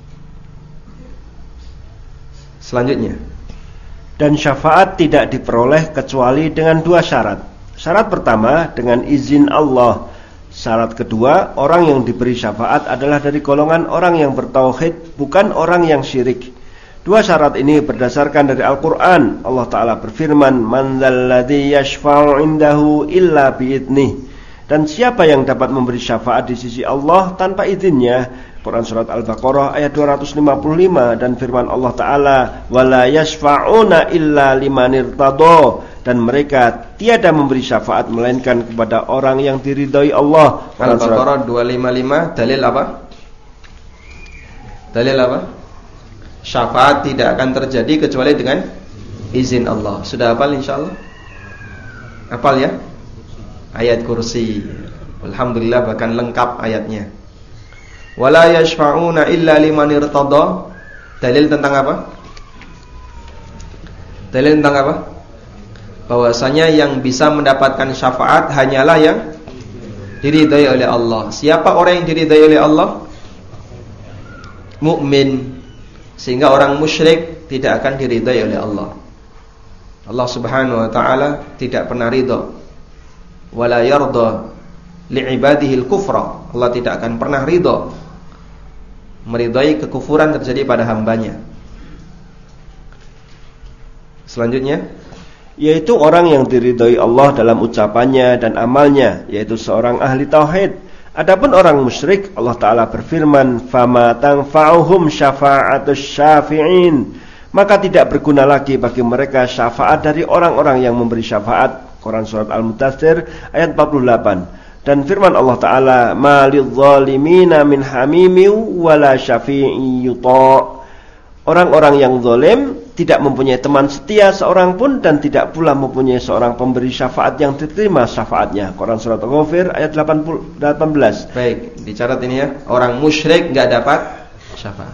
Selanjutnya, dan syafaat tidak diperoleh kecuali dengan dua syarat. Syarat pertama dengan izin Allah. Syarat kedua, orang yang diberi syafaat adalah dari golongan orang yang bertauhid, bukan orang yang syirik. Dua syarat ini berdasarkan dari Al-Quran. Allah Ta'ala berfirman, man dzalladzi yashfa'u indahu illa bi'idnih. Dan siapa yang dapat memberi syafaat di sisi Allah tanpa izinnya? Quran surat Al-Baqarah ayat dua ratus lima puluh lima, dan firman Allah Ta'ala, wala yashfa'una illa liman irtadha. Dan mereka tiada memberi syafaat melainkan kepada orang yang diridhai Allah. Al-Baqarah dua ratus lima puluh lima. Dalil apa? Dalil apa? Syafaat tidak akan terjadi kecuali dengan izin Allah. Sudah hafal insyaallah? Hafal ya? Ayat kursi. Alhamdulillah bahkan lengkap ayatnya. Wala yashfa'una illa liman irtadha. Dalil tentang apa? Dalil tentang apa? Bahwasanya yang bisa mendapatkan syafaat hanyalah yang diridhai oleh Allah. Siapa orang yang diridhai oleh Allah? Mukmin. Sehingga orang musyrik tidak akan diridhai oleh Allah. Allah Subhanahu wa taala tidak pernah ridha. Wala yarda li'ibadihi al-kufra. Allah tidak akan pernah ridha meridhai kekufuran terjadi pada hambanya. Selanjutnya, yaitu orang yang diridhai Allah dalam ucapannya dan amalnya, yaitu seorang ahli tauhid. Adapun orang musyrik, Allah Ta'ala berfirman, fama tanfa'uhum syafa'atus syafi'in. Maka tidak berguna lagi bagi mereka syafaat dari orang-orang yang memberi syafaat. Quran surat Al-Mudaththir ayat empat puluh delapan. Dan firman Allah Ta'ala, ma lidh-dhalimina min hamimiw wala syafi'i yuta'. Orang-orang yang zalim tidak mempunyai teman setia seorang pun, dan tidak pula mempunyai seorang pemberi syafaat yang diterima syafaatnya. Quran surat Al-Ghafir ayat delapan belas. Baik, dicatat ini ya. Orang musyrik enggak dapat syafaat.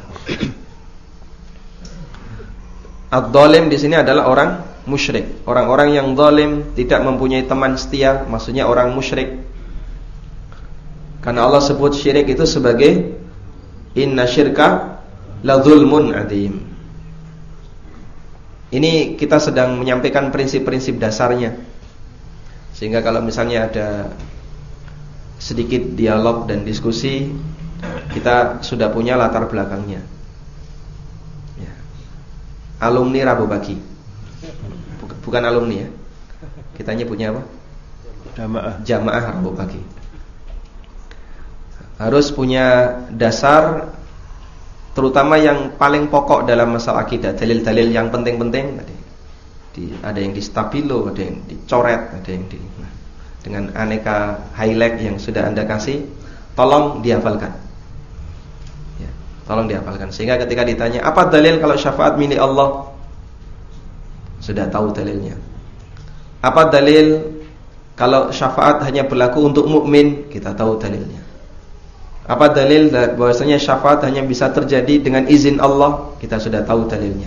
Adz-dzalim di sini adalah orang musyrik. Orang-orang yang zalim tidak mempunyai teman setia, maksudnya orang musyrik. Karena Allah sebut syirik itu sebagai inna syirka la dzulmun adzim. Ini kita sedang menyampaikan prinsip-prinsip dasarnya. Sehingga kalau misalnya ada sedikit dialog dan diskusi, kita sudah punya latar belakangnya. Ya. Alumni Rabu Pagi. Bukan alumni ya. Kita nyebutnya apa? Jamaah. Jamaah Rabu Pagi. Harus punya dasar, terutama yang paling pokok dalam masalah akidah, dalil-dalil yang penting-penting tadi. Di, ada yang di stabilo, ada yang dicoret, ada yang di nah, dengan aneka highlight yang sudah Anda kasih, tolong dihafalkan. Ya, tolong dihafalkan sehingga ketika ditanya, apa dalil kalau syafaat milik Allah? Sudah tahu dalilnya. Apa dalil kalau syafaat hanya berlaku untuk mukmin? Kita tahu dalilnya. Apa dalil bahwasanya syafaat hanya bisa terjadi dengan izin Allah? Kita sudah tahu dalilnya.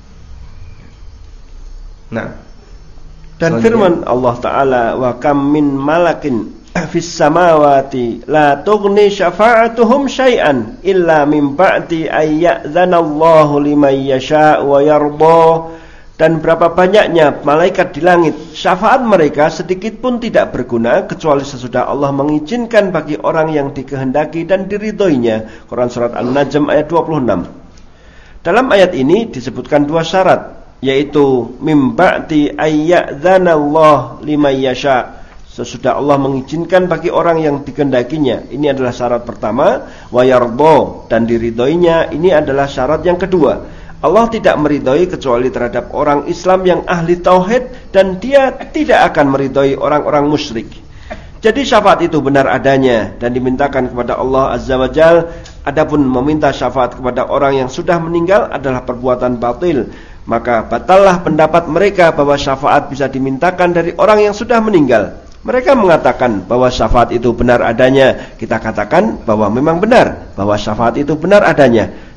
Nah, dan firman Allah Ta'ala, wa kam min malakin fis samawati la tughni syafa'atuhum syai'an illa min ba'di ay ya'dzanallahu liman yasha' wa yarda. Dan berapa banyaknya malaikat di langit, syafaat mereka sedikit pun tidak berguna kecuali sesudah Allah mengizinkan bagi orang yang dikehendaki dan diridhoinya. Quran surat An-Najm ayat dua puluh enam. Dalam ayat ini disebutkan dua syarat, yaitu mim ba'di ay ya'dzanallahu liman yasha', sesudah Allah mengizinkan bagi orang yang dikehendakinya. Ini adalah syarat pertama. Wa yarda, dan diridhoinya, ini adalah syarat yang kedua. Allah tidak meridhai kecuali terhadap orang Islam yang ahli tauhid, dan dia tidak akan meridhai orang-orang musyrik. Jadi syafaat itu benar adanya dan dimintakan kepada Allah Azza wa Jalla. Adapun meminta syafaat kepada orang yang sudah meninggal adalah perbuatan batil. Maka batallah pendapat mereka bahwa syafaat bisa dimintakan dari orang yang sudah meninggal. Mereka mengatakan bahwa syafaat itu benar adanya. Kita katakan bahwa memang benar bahwa syafaat itu benar adanya.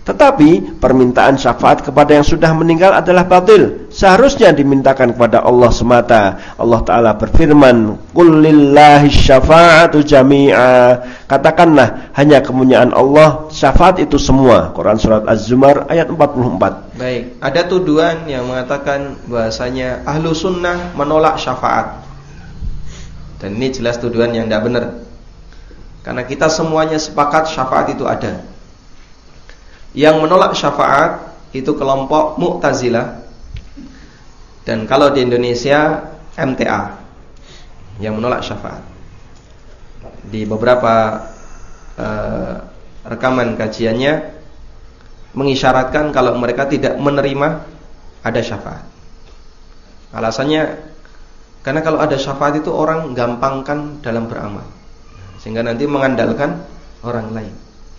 Tetapi permintaan syafaat kepada yang sudah meninggal adalah batil. Seharusnya dimintakan kepada Allah semata. Allah Ta'ala berfirman, Qul lillahi syafa'atu jami'a. Katakanlah, hanya kemuliaan Allah, syafaat itu semua. Quran Surat Az-Zumar ayat empat puluh empat. Baik, ada tuduhan yang mengatakan bahasanya ahlu sunnah menolak syafaat. Dan ini jelas tuduhan yang tidak benar. Karena kita semuanya sepakat syafaat itu ada. Yang menolak syafaat itu kelompok Mu'tazilah. Dan kalau di Indonesia M T A yang menolak syafaat. Di beberapa uh, rekaman kajiannya mengisyaratkan kalau mereka tidak menerima ada syafaat. Alasannya karena kalau ada syafaat itu orang gampangkan dalam beramal, sehingga nanti mengandalkan orang lain.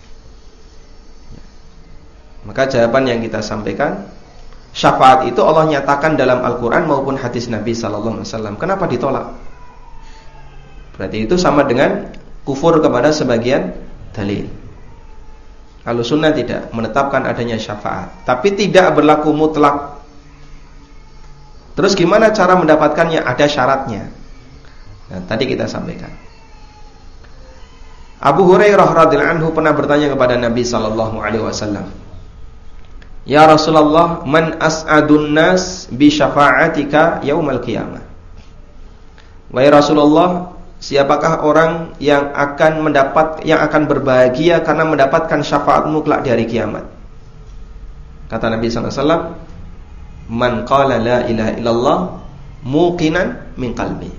Maka jawaban yang kita sampaikan, syafaat itu Allah nyatakan dalam Al-Quran maupun hadis Nabi sallallahu alaihi wasallam. Kenapa ditolak? Berarti itu sama dengan kufur kepada sebagian dalil. Ahlussunnah tidak menetapkan adanya syafaat, tapi tidak berlaku mutlak. Terus gimana cara mendapatkannya? Ada syaratnya. Nah, tadi kita sampaikan. Abu Hurairah radhiyallahu anhu pernah bertanya kepada Nabi sallallahu alaihi wasallam, Ya Rasulullah, man as'adun nas bi syafa'atika yaumal qiyamah. Wahai Rasulullah, siapakah orang yang akan mendapat yang akan berbahagia karena mendapatkan syafaatmu kelak di hari kiamat? Kata Nabi sallallahu alaihi wasallam, man qala la ilaha illallah muqinan min qalbi.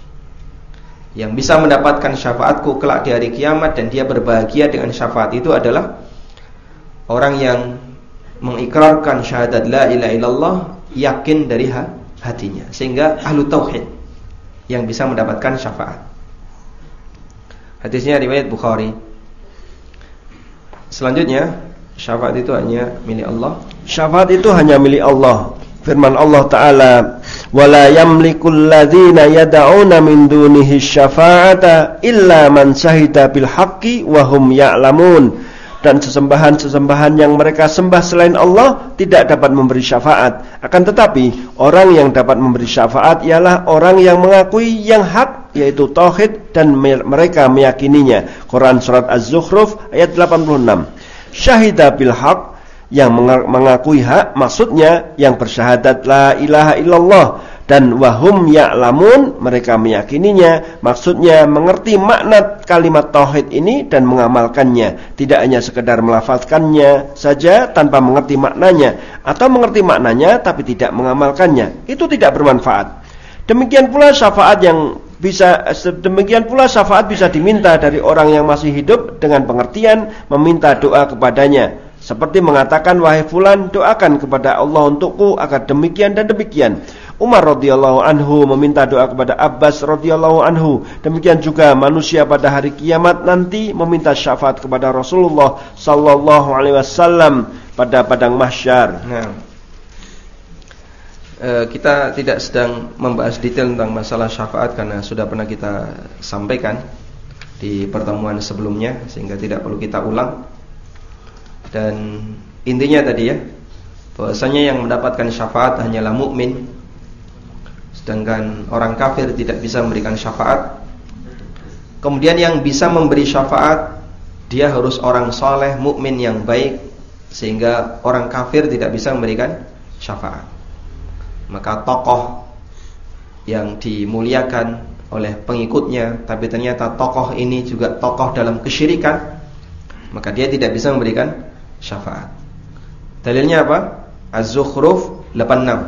Yang bisa mendapatkan syafaatku kelak di hari kiamat dan dia berbahagia dengan syafaat itu adalah orang yang mengikrarkan syahadat la ilaha illallah, yakin dari hatinya, sehingga ahlu tauhid yang bisa mendapatkan syafaat. Hadisnya riwayat Bukhari. Selanjutnya, syafaat itu hanya milik Allah. Syafaat itu hanya milik Allah. Firman Allah Ta'ala, wala yamlikul ladzina yad'una min dunihi syafa'ata illa man syahida bil haqqi wa hum ya'lamun. Dan sesembahan-sesembahan yang mereka sembah selain Allah tidak dapat memberi syafaat. Akan tetapi orang yang dapat memberi syafaat ialah orang yang mengakui yang hak, yaitu tauhid, dan mereka meyakininya. Quran Surat Az-Zukhruf ayat delapan puluh enam. Syahida bil haq, yang mengakui hak, maksudnya yang bersyahadat la ilaha illallah. Dan wahum ya'lamun, mereka meyakininya, maksudnya mengerti makna kalimat tauhid ini dan mengamalkannya. Tidak hanya sekedar melafazkannya saja tanpa mengerti maknanya, atau mengerti maknanya tapi tidak mengamalkannya. Itu tidak bermanfaat. Demikian pula syafaat yang bisa demikian pula syafaat bisa diminta dari orang yang masih hidup dengan pengertian meminta doa kepadanya. Seperti mengatakan, wahai fulan, doakan kepada Allah untukku agar demikian dan demikian. Umar radhiyallahu anhu meminta doa kepada Abbas radhiyallahu anhu. Demikian juga manusia pada hari kiamat nanti meminta syafaat kepada Rasulullah sallallahu alaihi wasallam pada padang mahsyar. Nah, e, kita tidak sedang membahas detail tentang masalah syafaat karena sudah pernah kita sampaikan di pertemuan sebelumnya, sehingga tidak perlu kita ulang. Dan intinya tadi ya, bahwasanya yang mendapatkan syafaat hanyalah mukmin, sedangkan orang kafir tidak bisa memberikan syafaat. Kemudian yang bisa memberi syafaat, dia harus orang soleh, mukmin yang baik, sehingga orang kafir tidak bisa memberikan syafaat. Maka tokoh yang dimuliakan oleh pengikutnya, tapi ternyata tokoh ini juga tokoh dalam kesyirikan, maka dia tidak bisa memberikan syafaat. Dalilnya apa? Az-Zukhruf delapan puluh enam.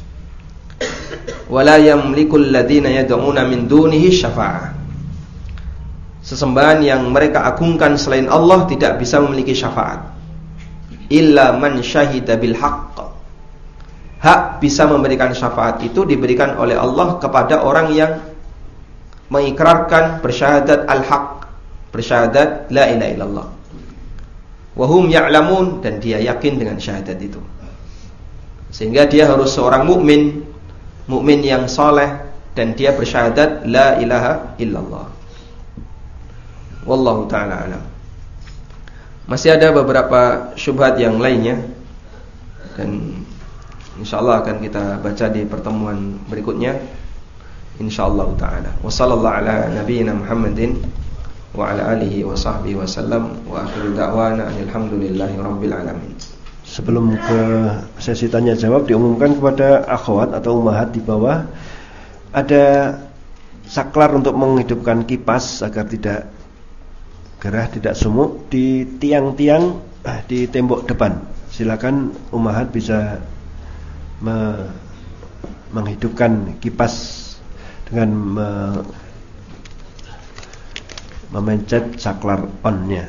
Wala yamlikul ladzina yad'una min dunihi syafa'ah. Sesembahan yang mereka agungkan selain Allah tidak bisa memiliki syafaat. Illa man syahida bil haqq. Hak bisa memberikan syafaat itu diberikan oleh Allah kepada orang yang mengikrarkan bersyahadat al-haq, bersyahadat la ilaha illallah. Wahum ya'lamun, dan dia yakin dengan syahadat itu, sehingga dia harus seorang mukmin, mukmin yang soleh, dan dia bersyahadat la ilaha illallah. Wallahu ta'ala alam. Masih ada beberapa syubhat yang lainnya, dan insyaallah akan kita baca di pertemuan berikutnya insyaallah taala. Wassallallahu ala nabiyyina Muhammadin wa ala alihi wa sahbihi wasallam wa akhiru da'wana alhamdulillahi rabbil alamin. Sebelum ke sesi tanya jawab, diumumkan kepada akhwat atau ummahat di bawah ada saklar untuk menghidupkan kipas agar tidak gerah, tidak sumuk di tiang-tiang di tembok depan. Silakan ummahat bisa me menghidupkan kipas dengan me memencet saklar on-nya.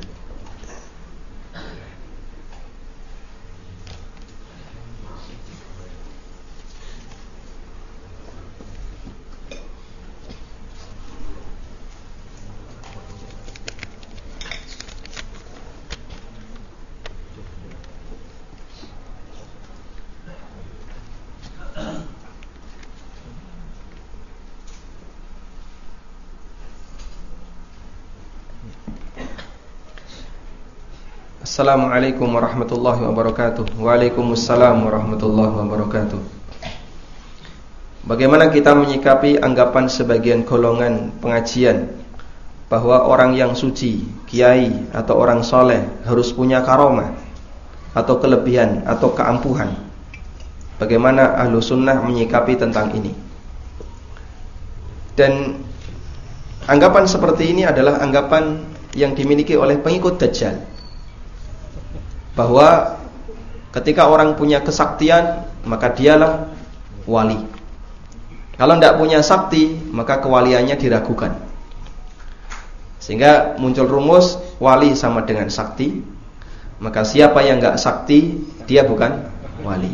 Assalamualaikum warahmatullahi wabarakatuh. Waalaikumsalam warahmatullahi wabarakatuh. Bagaimana kita menyikapi anggapan sebagian golongan pengajian bahwa orang yang suci, kiai atau orang soleh harus punya karomah atau kelebihan atau keampuhan? Bagaimana ahlu sunnah menyikapi tentang ini? Dan anggapan seperti ini adalah anggapan yang dimiliki oleh pengikut Dajjal, bahwa ketika orang punya kesaktian maka dialah wali. Kalau tidak punya sakti maka kewaliannya diragukan. Sehingga muncul rumus wali sama dengan sakti. Maka siapa yang tidak sakti dia bukan wali.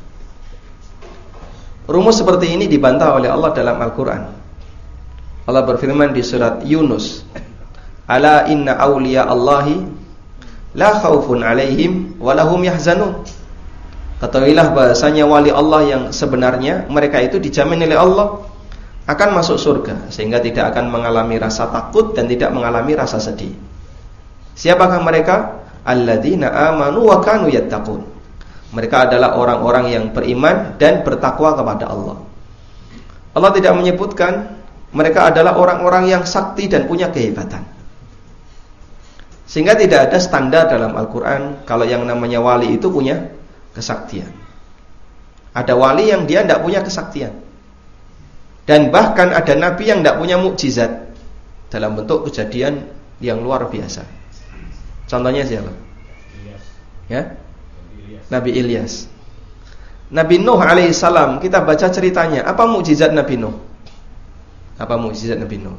Rumus seperti ini dibantah oleh Allah dalam Al-Quran. Allah berfirman di surat Yunus, Ala inna awliya Allahi la khaufun alaihim walahum yahzanun. Ketahuilah bahasanya wali Allah yang sebenarnya mereka itu dijamin oleh Allah akan masuk surga, sehingga tidak akan mengalami rasa takut dan tidak mengalami rasa sedih. Siapakah mereka? Alladzina amanu wa kanu yattaqun. Mereka adalah orang-orang yang beriman dan bertakwa kepada Allah. Allah tidak menyebutkan mereka adalah orang-orang yang sakti dan punya kehebatan. Sehingga tidak ada standar dalam Al-Quran kalau yang namanya wali itu punya kesaktian. Ada wali yang dia tidak punya kesaktian. Dan bahkan ada nabi yang tidak punya mukjizat dalam bentuk kejadian yang luar biasa. Contohnya siapa? Ya? Nabi Ilyas. Nabi Nuh alaihissalam, kita baca ceritanya. Apa mukjizat Nabi Nuh? Apa mukjizat Nabi Nuh?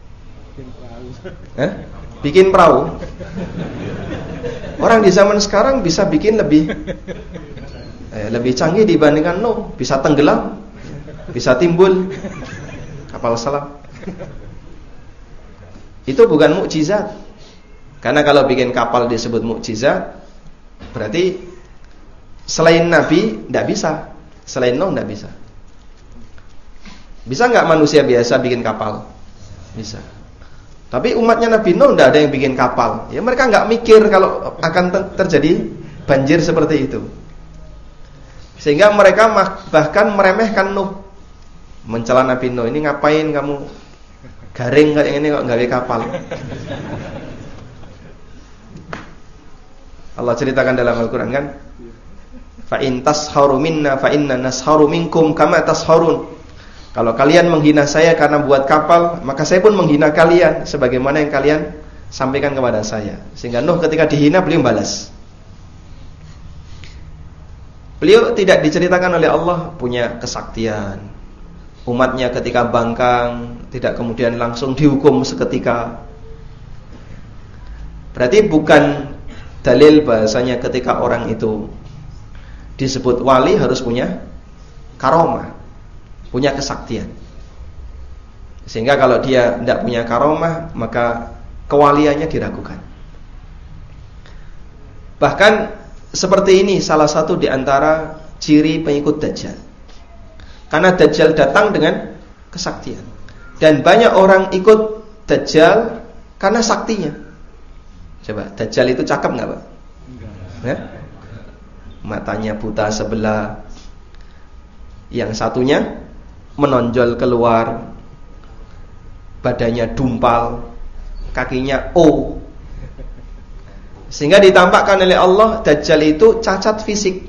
Hah? Bikin perahu. Orang di zaman sekarang bisa bikin lebih eh, lebih canggih dibandingkan Nuh. Bisa tenggelam, bisa timbul kapal selam. Itu bukan mukjizat. Karena kalau bikin kapal disebut mukjizat, berarti selain Nabi tidak bisa, selain Nuh tidak bisa. Bisa nggak manusia biasa bikin kapal? Bisa. Tapi umatnya Nabi Nuh tidak ada yang bikin kapal. Ya mereka nggak mikir kalau akan terjadi banjir seperti itu. Sehingga mereka bahkan meremehkan Nuh, mencela Nabi Nuh. Ini ngapain kamu garing kayak ini kok nggak bikin kapal? Allah ceritakan dalam Al-Quran kan, fa in tasharu minna fa inna nasharu minkum kama tasharun. Kalau kalian menghina saya karena buat kapal, maka saya pun menghina kalian sebagaimana yang kalian sampaikan kepada saya. Sehingga Nuh ketika dihina beliau balas. Beliau tidak diceritakan oleh Allah punya kesaktian. Umatnya ketika bangkang tidak kemudian langsung dihukum seketika. Berarti bukan dalil bahasanya ketika orang itu disebut wali harus punya karomah, punya kesaktian. Sehingga kalau dia tidak punya karomah, maka kewaliannya diragukan. Bahkan seperti ini salah satu di antara ciri pengikut Dajjal. Karena Dajjal datang dengan kesaktian. Dan banyak orang ikut Dajjal karena saktinya. Coba, Dajjal itu cakep nggak Pak? Enggak. Matanya buta sebelah, yang satunya menonjol keluar, badannya dumpal, kakinya O, sehingga ditampakkan oleh Allah Dajjal itu cacat fisik.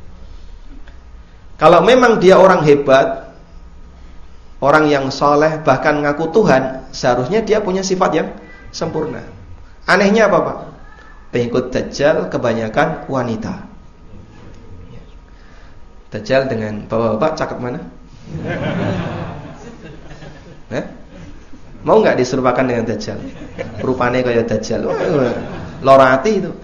Kalau memang dia orang hebat, orang yang soleh, bahkan ngaku Tuhan, seharusnya dia punya sifat yang sempurna. Anehnya apa Pak? Pengikut Dajjal kebanyakan wanita. Dajjal dengan bapak-bapak cakep mana? Eh? Mau nggak diserupakan dengan Dajjal? Rupanya kayak Dajjal. Lorati itu.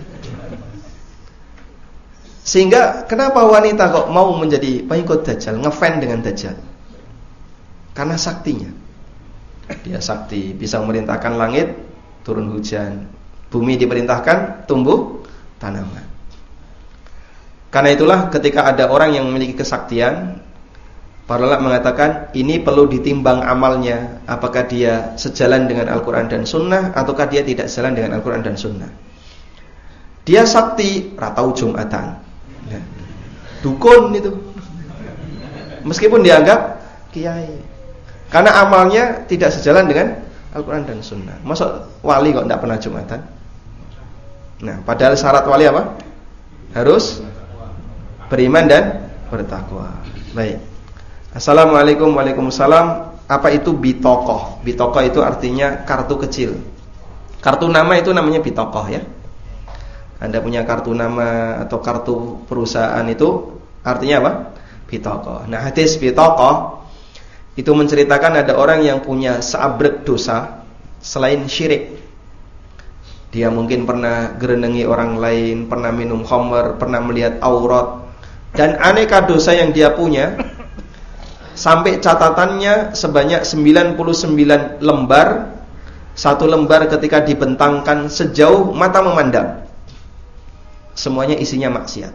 Sehingga kenapa wanita kok mau menjadi pengikut Dajjal, ngefan dengan Dajjal? Karena saktinya. Dia sakti, bisa memerintahkan langit turun hujan, bumi diperintahkan tumbuh tanaman. Karena itulah ketika ada orang yang memiliki kesaktian, para ulama mengatakan ini perlu ditimbang amalnya, apakah dia sejalan dengan Al-Quran dan Sunnah ataukah dia tidak sejalan dengan Al-Quran dan Sunnah. Dia sakti, ratau Jumatan, ya. Dukun itu, meskipun dianggap kiai, karena amalnya tidak sejalan dengan Al-Quran dan Sunnah. Masa wali kok tidak pernah Jumatan? Nah, padahal syarat wali apa? Harus beriman dan bertakwa. Baik. Assalamualaikum. Waalaikumsalam. Apa itu bitokoh? Bitokoh itu artinya kartu kecil. Kartu nama itu namanya bitokoh ya. Anda punya kartu nama atau kartu perusahaan itu artinya apa? Bitokoh. Nah, hadis bitokoh itu menceritakan ada orang yang punya seabrek dosa selain syirik. Dia mungkin pernah gerenengi orang lain, pernah minum khamr, pernah melihat aurat, dan aneka dosa yang dia punya. Sampai catatannya sebanyak sembilan puluh sembilan lembar. Satu lembar ketika dibentangkan sejauh mata memandang, semuanya isinya maksiat.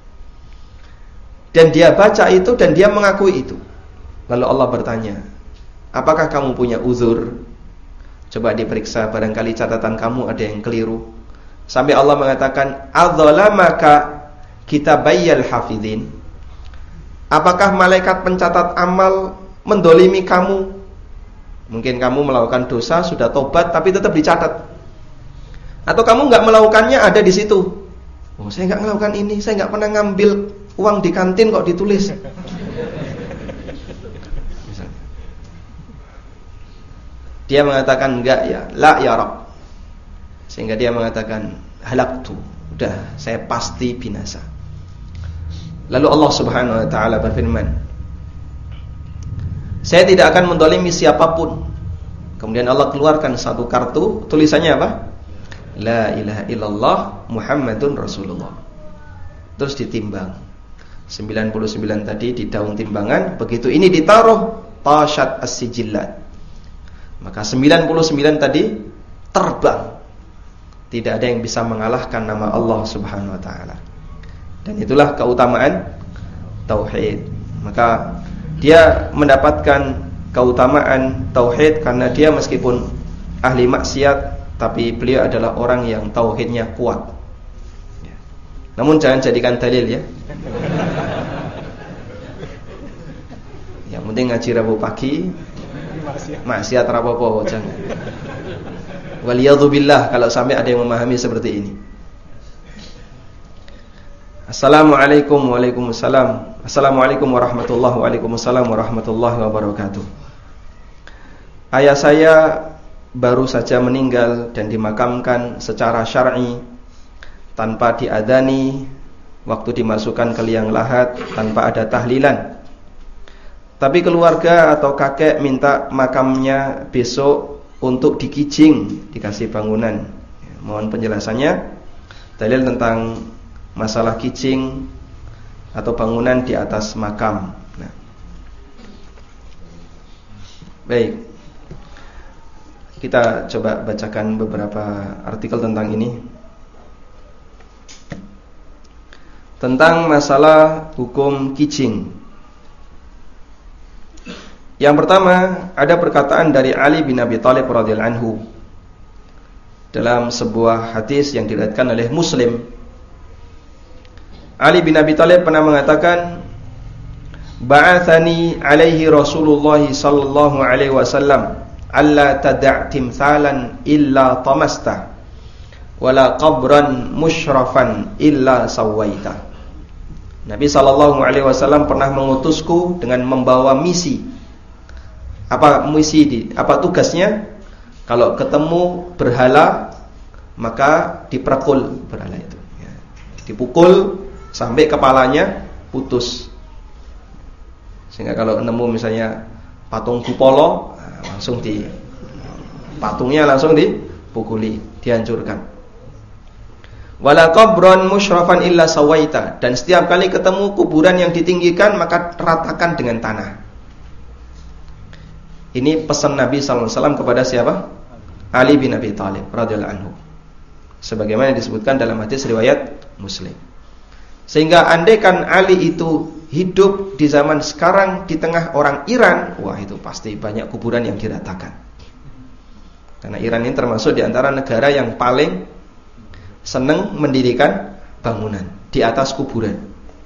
Dan dia baca itu dan dia mengakui itu. Lalu Allah bertanya, apakah kamu punya uzur? Coba diperiksa, barangkali catatan kamu ada yang keliru. Sampai Allah mengatakan, adzalamaka kitabayyal hafidhin. Apakah malaikat pencatat amal mendolimi kamu? Mungkin kamu melakukan dosa, sudah tobat, tapi tetap dicatat. Atau kamu nggak melakukannya, ada di situ. Oh, saya nggak melakukan ini, saya nggak pernah ngambil uang di kantin kok ditulis. Dia mengatakan enggak ya, la ya Rabb. Sehingga dia mengatakan halaktu, udah saya pasti binasa. Lalu Allah Subhanahu wa taala berfirman, saya tidak akan mendolimi siapapun. Kemudian Allah keluarkan satu kartu, tulisannya apa? La ilaha illallah Muhammadun Rasulullah. Terus ditimbang sembilan puluh sembilan tadi di daun timbangan. Begitu ini ditaruh, tashat as-sijillat, maka sembilan puluh sembilan tadi terbang. Tidak ada yang bisa mengalahkan nama Allah Subhanahu wa taala. Dan itulah keutamaan tauhid. Maka dia mendapatkan keutamaan tauhid karena dia meskipun ahli maksiat, tapi beliau adalah orang yang tauhidnya kuat. Namun jangan jadikan dalil ya. Yang penting ngaji Rabu pagi, maksiat rapopo jangan. Waliyadzubillah kalau sampai ada yang memahami seperti ini. Assalamualaikum. Waalaikumsalam. Assalamualaikum warahmatullahi Waalaikumsalam warahmatullahi wabarakatuh. Ayah saya baru saja meninggal dan dimakamkan secara syar'i tanpa diadani, waktu dimasukkan ke liang lahat tanpa ada tahlilan. Tapi keluarga atau kakek minta makamnya besok untuk dikijing, dikasih bangunan. Mohon penjelasannya, dalil tentang masalah kijing atau bangunan di atas makam. Nah. Baik, kita coba bacakan beberapa artikel tentang ini, tentang masalah hukum kijing. Yang pertama, ada perkataan dari Ali bin Abi Thalib radhiyallahu anhu. dalam sebuah hadis yang diriwayatkan oleh Muslim, Ali bin Abi Thalib pernah mengatakan, ba'athani alaihi Rasulullah sallallahu alaihi wasallam alla tada' timthalan illa tamasta wala qabran musyrafan illa sawaita. Nabi sallallahu alaihi wasallam pernah mengutusku dengan membawa misi. Apa misi di apa tugasnya? Kalau ketemu berhala maka diprekul berhala itu, ya. Dipukul sampai kepalanya putus. Sehingga kalau nemu misalnya patung Kupolo, langsung di patungnya langsung dipukuli, dihancurkan. Wala qabran musyrafan illa sawaita, dan setiap kali ketemu kuburan yang ditinggikan maka ratakan dengan tanah. Ini pesan Nabi sallallahu alaihi wasallam kepada siapa? Ali bin Abi Thalib radhiyallahu anhu. Sebagaimana disebutkan dalam hadis riwayat Muslim. Sehingga andaikan Ali itu hidup di zaman sekarang di tengah orang Iran, wah itu pasti banyak kuburan yang diratakan. Karena Iran ini termasuk di antara negara yang paling senang mendirikan bangunan di atas kuburan.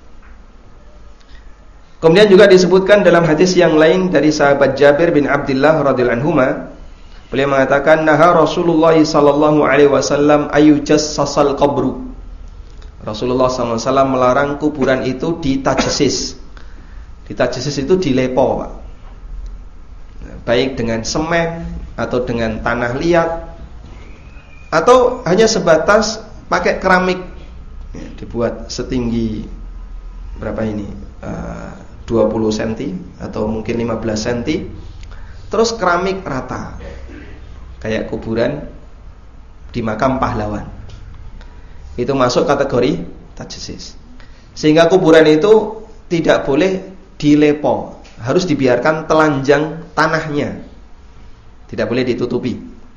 Kemudian juga disebutkan dalam hadis yang lain dari sahabat Jabir bin Abdullah radhiyallahu anhuma, beliau mengatakan, naha Rasulullah sallallahu alaihi wasallam ayujassasal qabru. Rasulullah sallallahu alaihi wasallam melarang kuburan itu ditajsis. Ditajsis itu dilepo, Pak. Baik dengan semen atau dengan tanah liat, atau hanya sebatas pakai keramik, ya, dibuat setinggi berapa ini, uh, dua puluh sentimeter atau mungkin lima belas sentimeter, terus keramik rata, kayak kuburan di makam pahlawan. Itu masuk kategori tajsis. Sehingga kuburan itu tidak boleh dilepo, harus dibiarkan telanjang tanahnya, tidak boleh ditutupi.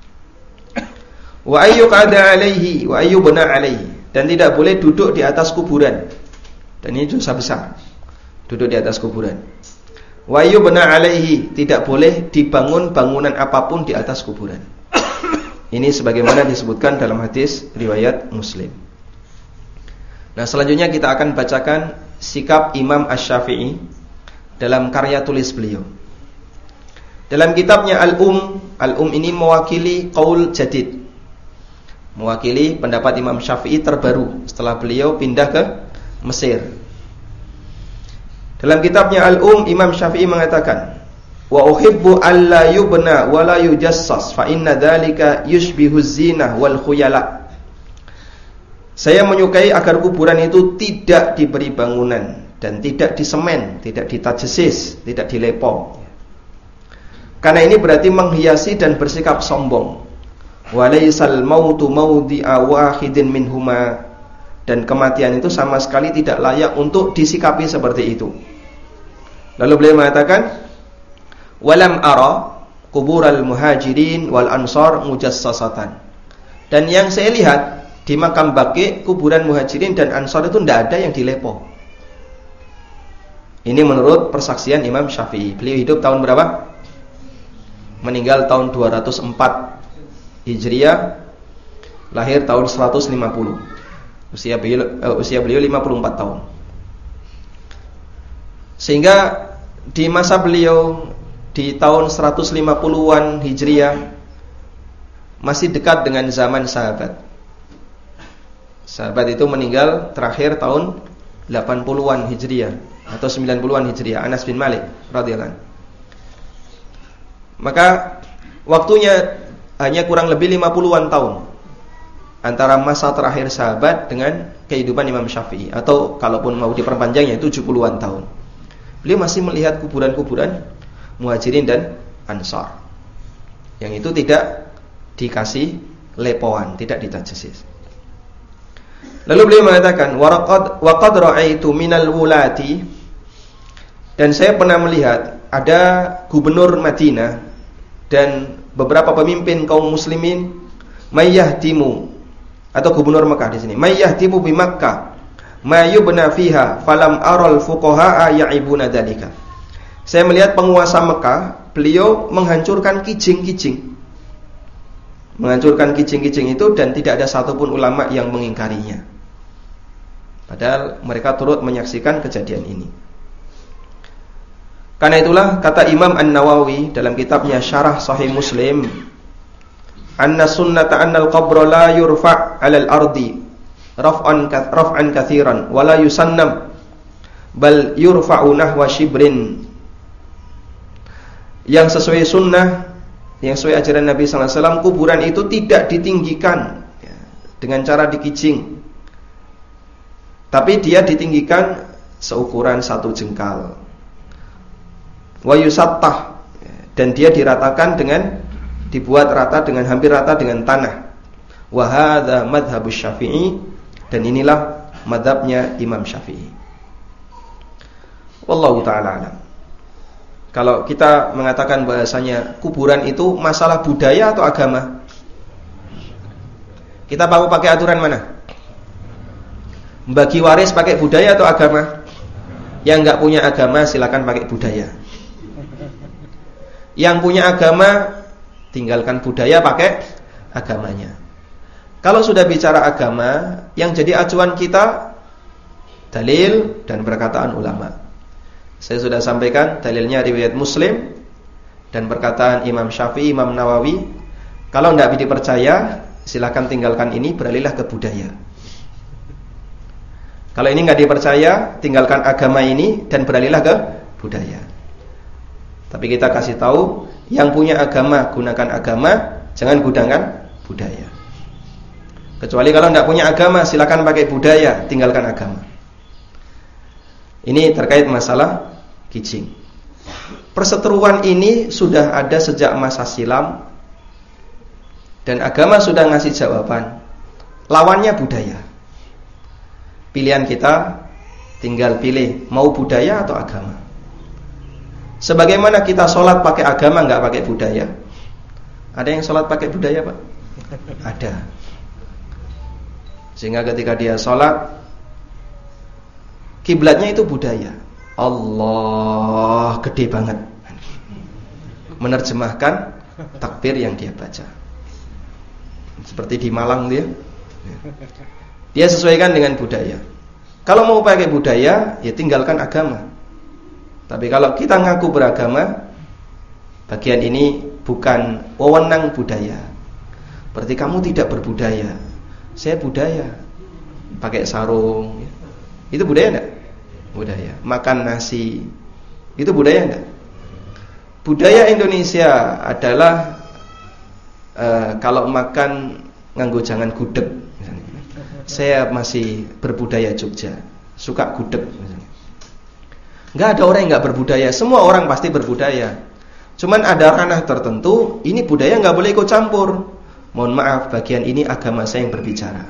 Wa ayyuqada alaihi wa ayyubna alaihi, dan tidak boleh duduk di atas kuburan. Dan ini dosa besar, duduk di atas kuburan. Wa ayyubna alaihi, tidak boleh dibangun bangunan apapun di atas kuburan. Ini sebagaimana disebutkan dalam hadis riwayat Muslim. Nah, selanjutnya kita akan bacakan sikap Imam Asy-Syafi'i dalam karya tulis beliau. Dalam kitabnya Al-Um, Al-Um ini mewakili qaul jadid, mewakili pendapat Imam Syafi'i terbaru setelah beliau pindah ke Mesir. Dalam kitabnya Al-Um, Imam Syafi'i mengatakan, wa uhibbu alla yubna wa la yujassas fa inna dzalika yushbihu zinah wal khuyala. Saya menyukai agar kuburan itu tidak diberi bangunan dan tidak disemen, tidak ditajsis, tidak dilepo. Karena ini berarti menghiasi dan bersikap sombong. Walaisal mautu maudi'a wahidin minhuma, dan kematian itu sama sekali tidak layak untuk disikapi seperti itu. Lalu beliau mengatakan, walam ara kubural muhajirin wal ansar mujassasatan, dan yang saya lihat di makam Baqi, kuburan muhajirin dan ansar itu tidak ada yang dilepo. Ini menurut persaksian Imam Syafi'i. Beliau hidup tahun berapa? Meninggal tahun dua ratus empat Hijriah, lahir tahun seratus lima puluh. Usia beliau, uh, usia beliau lima puluh empat tahun. Sehingga di masa beliau di tahun seratus lima puluhan Hijriah masih dekat dengan zaman sahabat. Sahabat itu meninggal terakhir tahun delapan puluhan Hijriah atau sembilan puluhan Hijriah, Anas bin Malik radhiyallahu anhu. Maka waktunya hanya kurang lebih lima puluhan tahun antara masa terakhir sahabat dengan kehidupan Imam Syafi'i, atau kalaupun mau diperpanjangnya tujuh puluhan tahun. Beliau masih melihat kuburan-kuburan muhajirin dan ansar yang itu tidak dikasih lepoan, tidak ditajsis. Lalu beliau mengatakan, wa qad ra'aitu minal wulati, dan saya pernah melihat ada gubernur Madinah dan beberapa pemimpin kaum muslimin mayyahtimu, atau gubernur Mekah di sini, mayyahtimu bi Makkah ma yubna fiha falam aral fuqaha ya'ibuna dzalika. Saya melihat penguasa Mekah, beliau menghancurkan kijing-kijing, menghancurkan kijing-kijing itu dan tidak ada satupun ulama yang mengingkarinya. Padahal mereka turut menyaksikan kejadian ini. Karena itulah kata Imam An-Nawawi dalam kitabnya Syarah Sahih Muslim, anna sunnata annal qabra la yurfa' 'alal ardi raf'an raf'an katsiran wa la yusannam bal yurfa'u nahwa shibrin. Yang sesuai sunnah, yang sesuai ajaran Nabi sallallahu alaihi wasallam, kuburan itu tidak ditinggikan ya, dengan cara dikijing, tapi dia ditinggikan seukuran satu jengkal. Wa yusattah, dan dia diratakan dengan dibuat rata dengan hampir rata dengan tanah. Wa hadza madhhabus Syafi'i, dan inilah madhabnya Imam Syafi'i. Wallahu ta'ala alam. Kalau kita mengatakan bahasanya kuburan itu masalah budaya atau agama, kita mau pakai aturan mana? Bagi waris pakai budaya atau agama? Yang enggak punya agama silakan pakai budaya. Yang punya agama tinggalkan budaya, pakai agamanya. Kalau sudah bicara agama, yang jadi acuan kita dalil dan perkataan ulama. Saya sudah sampaikan dalilnya riwayat Muslim dan perkataan Imam Syafi'i, Imam Nawawi. Kalau tidak dipercaya, silakan tinggalkan ini, beralihlah ke budaya. Kalau ini nggak dipercaya, tinggalkan agama ini dan beralihlah ke budaya. Tapi kita kasih tahu, yang punya agama gunakan agama, jangan gunakan budaya. Kecuali kalau tidak punya agama, silakan pakai budaya, tinggalkan agama. Ini terkait masalah kijing. Perseteruan ini sudah ada sejak masa silam, dan agama sudah ngasih jawaban. Lawannya budaya. Pilihan kita tinggal pilih mau budaya atau agama. Sebagaimana kita sholat pakai agama, nggak pakai budaya. Ada yang sholat pakai budaya, Pak? Ada. Sehingga ketika dia sholat, kiblatnya itu budaya. Allah gede banget, menerjemahkan takbir yang dia baca. Seperti di Malang dia, dia sesuaikan dengan budaya. Kalau mau pakai budaya, ya tinggalkan agama. Tapi kalau kita ngaku beragama, bagian ini bukan wewenang budaya. Berarti kamu tidak berbudaya. Saya budaya, pakai sarung. Itu budaya enggak? Budaya. Makan nasi, itu budaya enggak? Budaya Indonesia adalah uh, kalau makan nganggo jangan gudeg. Saya masih berbudaya Jogja, suka gudeg. Enggak ada orang yang enggak berbudaya, semua orang pasti berbudaya. Cuman ada ranah tertentu, ini budaya enggak boleh ikut campur. Mohon maaf, bagian ini agama saya yang berbicara.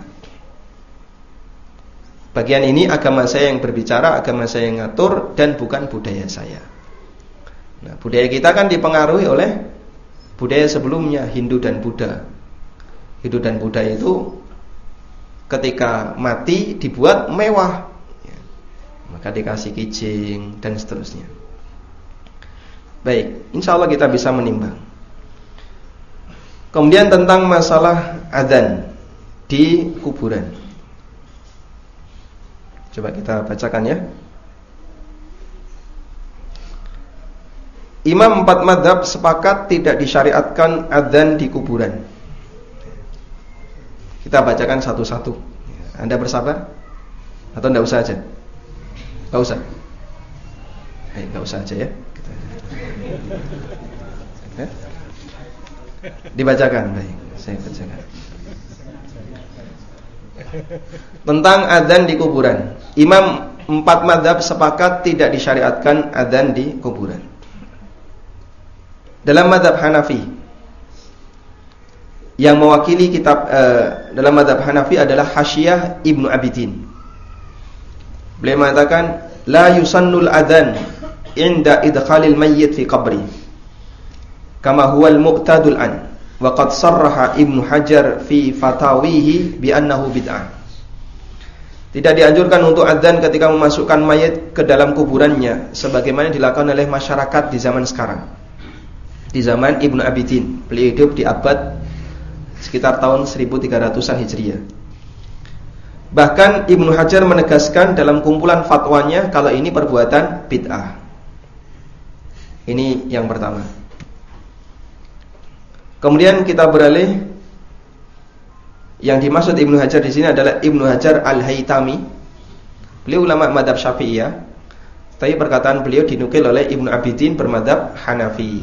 Bagian ini agama saya yang berbicara, agama saya yang ngatur, dan bukan budaya saya. Nah, budaya kita kan dipengaruhi oleh budaya sebelumnya, Hindu dan Buddha. Hindu dan Buddha itu ketika mati dibuat mewah, maka dikasih kijing dan seterusnya. Baik, insya Allah kita bisa menimbang. Kemudian tentang masalah adzan di kuburan, coba kita bacakan ya. Imam empat mazhab sepakat tidak disyariatkan adzan di kuburan. Kita bacakan satu-satu. Anda bersabar? Atau enggak usah aja? Enggak usah. Eh, enggak usah aja ya. Kita... Dibacakan, baik. Saya bacakan. Tentang adzan di kuburan. Imam empat mazhab sepakat tidak disyariatkan adzan di kuburan. Dalam mazhab Hanafi, yang mewakili kitab uh, dalam mazhab Hanafi adalah Hasyiyah Ibnu Abidin. Beliau mengatakan la yusannul adzan inda idkhalil mayyit fi qabri kama huwal mu'tadul an wa qad sarraha Ibnu Hajar fi fatawihi bi annahu bid'ah. Tidak dianjurkan untuk adzan ketika memasukkan mayit ke dalam kuburannya sebagaimana dilakukan oleh masyarakat di zaman sekarang. Di zaman Ibnu Abidin, beliau hidup di abad sekitar tahun seribu tiga ratusan Hijriah. Bahkan Ibnu Hajar menegaskan dalam kumpulan fatwanya kalau ini perbuatan bid'ah. Ini yang pertama. Kemudian kita beralih, yang dimaksud Ibnu Hajar di sini adalah Ibnu Hajar Al-Haytami. Beliau ulama mazhab Syafi'iyah, tapi perkataan beliau dinukil oleh Ibnu Abidin bermadzhab Hanafi.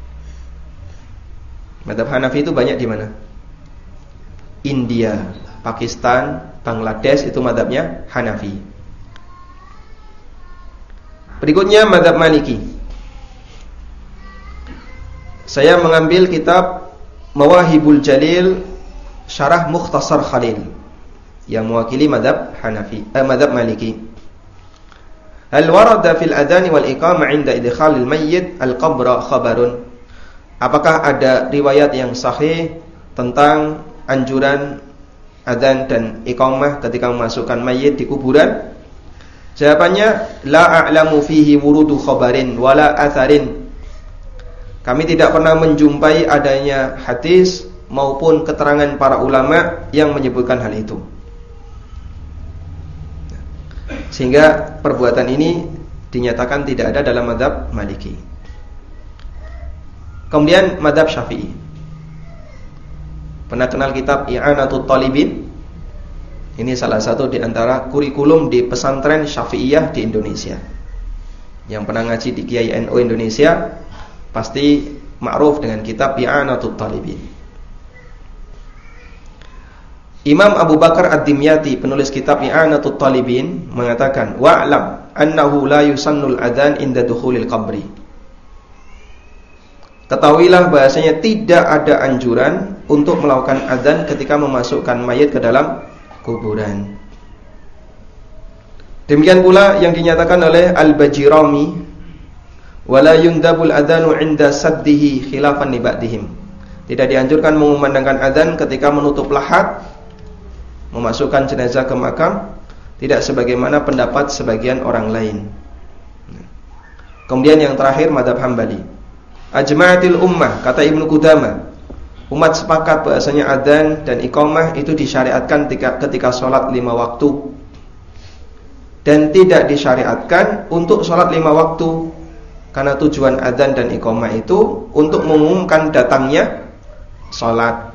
Mazhab Hanafi itu banyak di mana? India, Pakistan, Bangladesh, itu mazhabnya Hanafi. Berikutnya mazhab Maliki. Saya mengambil kitab Mawahibul Jalil Syarah Mukhtasar Khalil yang mewakili mazhab Hanafi, eh, mazhab Maliki. Hal warada fil adhan wal iqamah 'inda idkhalil mayyit al-qabra khabarun? Apakah ada riwayat yang sahih tentang anjuran adzan dan iqamah ketika memasukkan mayit di kuburan? Jawabannya, la a'lamu fihi wurudu khabarin wala atharin. Kami tidak pernah menjumpai adanya hadis maupun keterangan para ulama yang menyebutkan hal itu. Sehingga perbuatan ini dinyatakan tidak ada dalam mazhab Maliki. Kemudian mazhab Syafi'i. Pernah kenal kitab I'anatul Talibin? Ini salah satu di antara kurikulum di pesantren Syafi'iyah di Indonesia. Yang pernah ngaji di Kiai N U Indonesia pasti ma'ruf dengan kitab I'anatul Talibin. Imam Abu Bakar Ad-Dimyati, penulis kitab I'anatul Talibin, mengatakan, wa'lam annahu la yusannul adzan inda dukhulil qabri. Ketahuilah bahasanya tidak ada anjuran untuk melakukan adzan ketika memasukkan mayat ke dalam kuburan. Demikian pula yang dinyatakan oleh Al-Bajirami, wala yundabul adzanu 'inda saddihi khilafan li ba'dihim. Tidak dianjurkan mengumandangkan adzan ketika menutup lahat memasukkan jenazah ke makam, tidak sebagaimana pendapat sebagian orang lain. Kemudian yang terakhir mazhab Hambali. Ajma'atil ummah, kata Ibnu Qudamah, umat sepakat bahasanya adzan dan iqamah itu disyariatkan ketika, ketika sholat lima waktu, dan tidak disyariatkan untuk sholat lima waktu, karena tujuan adzan dan iqamah itu untuk mengumumkan datangnya sholat.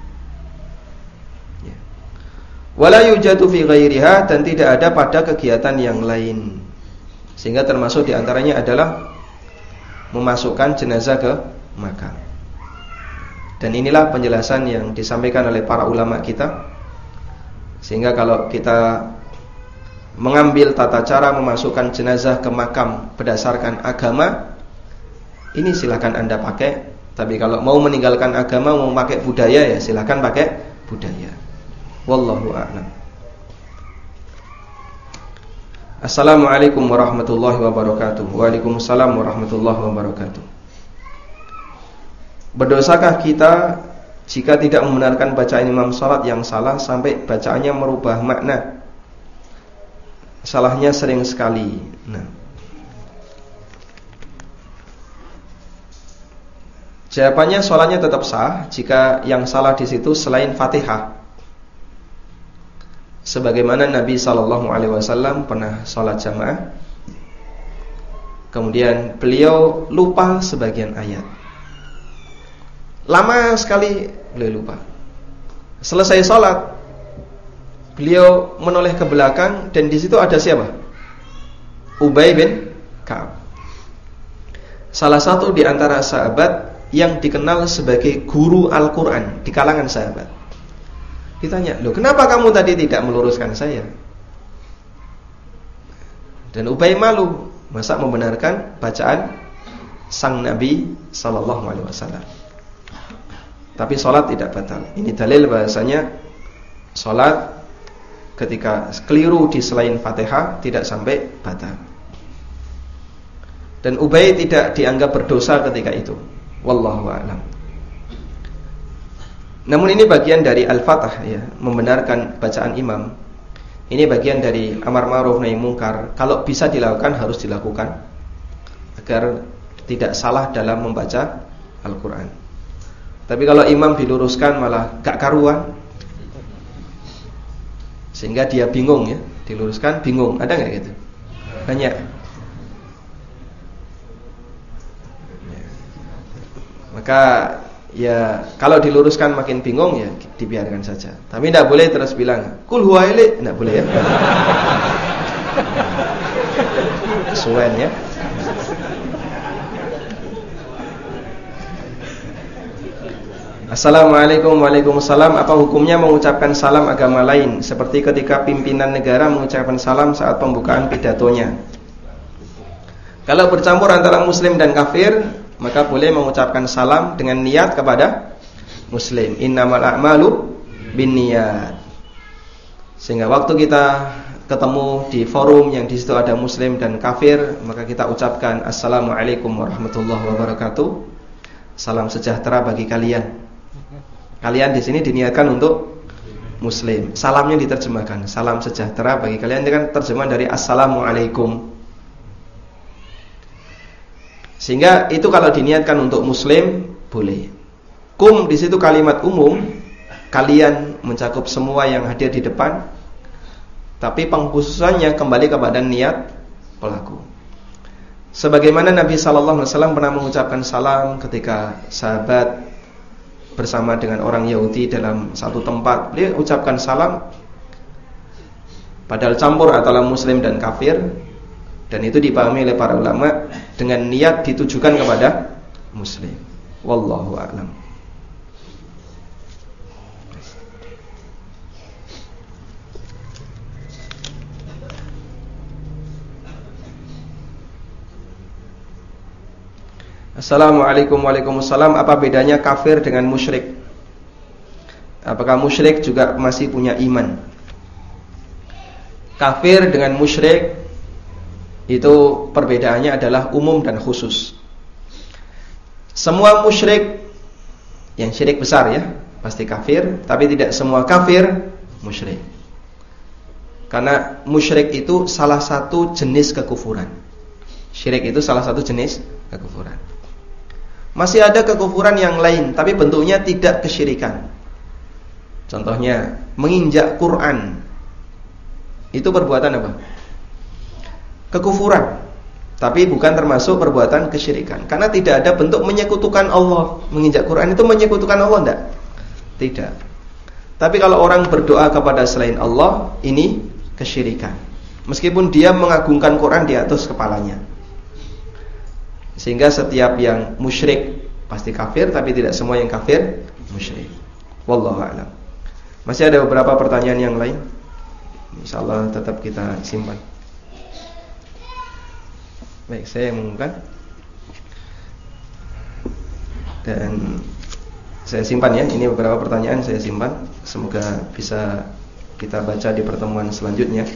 Wala yujadu fi ghairiha, dan tidak ada pada kegiatan yang lain. Sehingga termasuk diantaranya adalah memasukkan jenazah ke makam. Dan inilah penjelasan yang disampaikan oleh para ulama kita. Sehingga kalau kita mengambil tata cara memasukkan jenazah ke makam berdasarkan agama, ini silakan Anda pakai. Tapi kalau mau meninggalkan agama, mau pakai budaya, ya silakan pakai budaya. Wallahu a'lam. Assalamualaikum warahmatullahi wabarakatuh. Waalaikumsalam warahmatullahi wabarakatuh. Berdosakah kita jika tidak membenarkan bacaan imam salat yang salah sampai bacaannya merubah makna? Salahnya sering sekali. Nah, jawabannya salatnya tetap sah jika yang salah di situ selain Fatihah. Sebagaimana Nabi sallallahu alaihi wasallam pernah salat jamaah, kemudian beliau lupa sebagian ayat. Lama sekali beliau lupa. Selesai salat, beliau menoleh ke belakang dan di situ ada siapa? Ubay bin Ka'ab. Salah satu di antara sahabat yang dikenal sebagai guru Al-Qur'an di kalangan sahabat. Ditanya, loh kenapa kamu tadi tidak meluruskan saya? Dan Ubay malu, masa membenarkan bacaan sang Nabi sallallahu alaihi wasallam. Tapi sholat tidak batal. Ini dalil bahasanya sholat ketika keliru di selain Fatihah tidak sampai batal. Dan Ubay tidak dianggap berdosa ketika itu. Wallahu a'lam. Namun ini bagian dari Al-Fatah, ya, membenarkan bacaan imam. Ini bagian dari amar ma'ruf nahi mungkar. Kalau bisa dilakukan harus dilakukan agar tidak salah dalam membaca Al-Quran. Tapi kalau imam diluruskan malah gak karuan, sehingga dia bingung ya, diluruskan bingung. Ada nggak gitu? Banyak. Maka ya kalau diluruskan makin bingung ya dibiarkan saja. Tapi tidak boleh terus bilang kul huwa ili, tidak boleh ya. Kesuwen ya. Assalamualaikum. Waalaikumsalam. Apa hukumnya mengucapkan salam agama lain, seperti ketika pimpinan negara mengucapkan salam saat pembukaan pidatonya? Kalau bercampur antara muslim dan kafir, maka boleh mengucapkan salam dengan niat kepada muslim. Innamal a'malu binniyat. Sehingga waktu kita ketemu di forum yang di situ ada muslim dan kafir, maka kita ucapkan assalamualaikum warahmatullahi wabarakatuh. Salam sejahtera bagi kalian. Kalian di sini diniatkan untuk muslim. Salamnya diterjemahkan salam sejahtera bagi kalian, itu kan terjemahan dari assalamualaikum. Sehingga itu kalau diniatkan untuk muslim boleh. Kum di situ kalimat umum, kalian mencakup semua yang hadir di depan. Tapi pengkhususannya kembali kepada niat pelaku. Sebagaimana Nabi sallallahu alaihi wasallam pernah mengucapkan salam ketika sahabat bersama dengan orang Yahudi dalam satu tempat, beliau ucapkan salam padahal campur antara muslim dan kafir, dan itu dipahami oleh para ulama dengan niat ditujukan kepada muslim. Wallahu a'lam. Assalamualaikum. Waalaikumsalam. Apa bedanya kafir dengan musyrik? Apakah musyrik juga masih punya iman? Kafir dengan musyrik itu perbedaannya adalah umum dan khusus. Semua musyrik yang syirik besar ya pasti kafir, tapi tidak semua kafir musyrik. Karena musyrik itu salah satu jenis kekufuran. Syirik itu salah satu jenis kekufuran. Masih ada kekufuran yang lain, tapi bentuknya tidak kesyirikan. Contohnya, menginjak Quran. Itu perbuatan apa? Kekufuran. Tapi bukan termasuk perbuatan kesyirikan. Karena tidak ada bentuk menyekutukan Allah. Menginjak Quran itu menyekutukan Allah, enggak? Tidak. Tapi kalau orang berdoa kepada selain Allah, ini kesyirikan. Meskipun dia mengagungkan Quran di atas kepalanya. Sehingga setiap yang musyrik pasti kafir, tapi tidak semua yang kafir musyrik. Wallahu a'lam. Masih ada beberapa pertanyaan yang lain, insyaallah tetap kita simpan. Baik, saya mengumumkan dan saya simpan ya. Ini beberapa pertanyaan saya simpan, semoga bisa kita baca di pertemuan selanjutnya.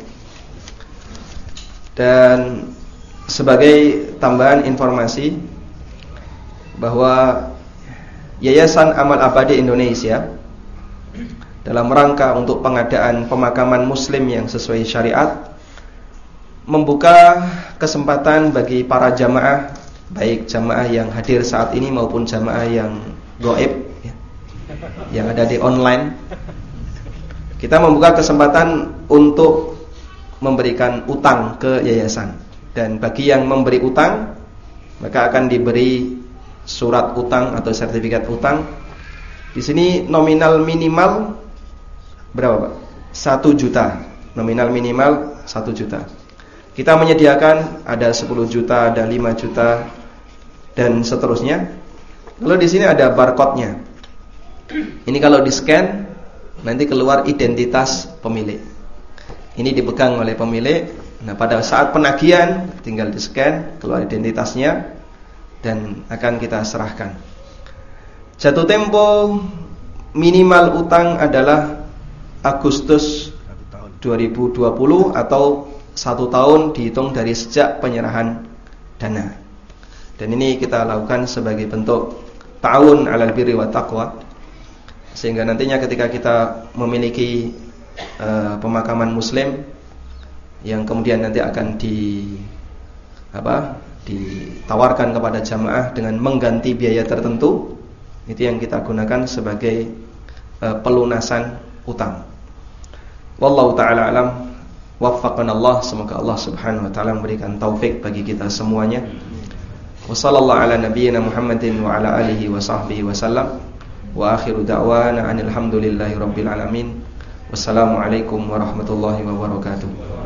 Dan sebagai tambahan informasi bahwa Yayasan Amal Abadi Indonesia dalam rangka untuk pengadaan pemakaman muslim yang sesuai syariat membuka kesempatan bagi para jamaah, baik jamaah yang hadir saat ini maupun jamaah yang gaib ya, yang ada di online. Kita membuka kesempatan untuk memberikan utang ke yayasan. Dan bagi yang memberi utang, maka akan diberi surat utang atau sertifikat utang. Di sini nominal minimal berapa Pak? Satu juta. Nominal minimal satu juta. Kita menyediakan ada sepuluh juta, ada lima juta, dan seterusnya. Lalu di sini ada barcode-nya. Ini kalau di scan nanti keluar identitas pemilik. Ini dipegang oleh pemilik. Nah, pada saat penagihan tinggal di scan, keluar identitasnya dan akan kita serahkan. Jatuh tempo minimal utang adalah Agustus dua ribu dua puluh atau satu tahun dihitung dari sejak penyerahan dana. Dan ini kita lakukan sebagai bentuk ta'awun 'alal birri wa taqwa, sehingga nantinya ketika kita memiliki uh, pemakaman muslim yang kemudian nanti akan di apa ditawarkan kepada jamaah dengan mengganti biaya tertentu, Itu yang kita gunakan sebagai uh, pelunasan utang. Wallahu ta'ala alam. Waffaqana Allah, semoga Allah Subhanahu wa taala memberikan taufik bagi kita semuanya. Wa sallallahu ala nabiyyina Muhammadin wa ala alihi wa sahbihi wa sallam. Wa akhiru da'wana anil hamdulillahi rabbil alamin. Wassalamualaikum warahmatullahi wabarakatuh.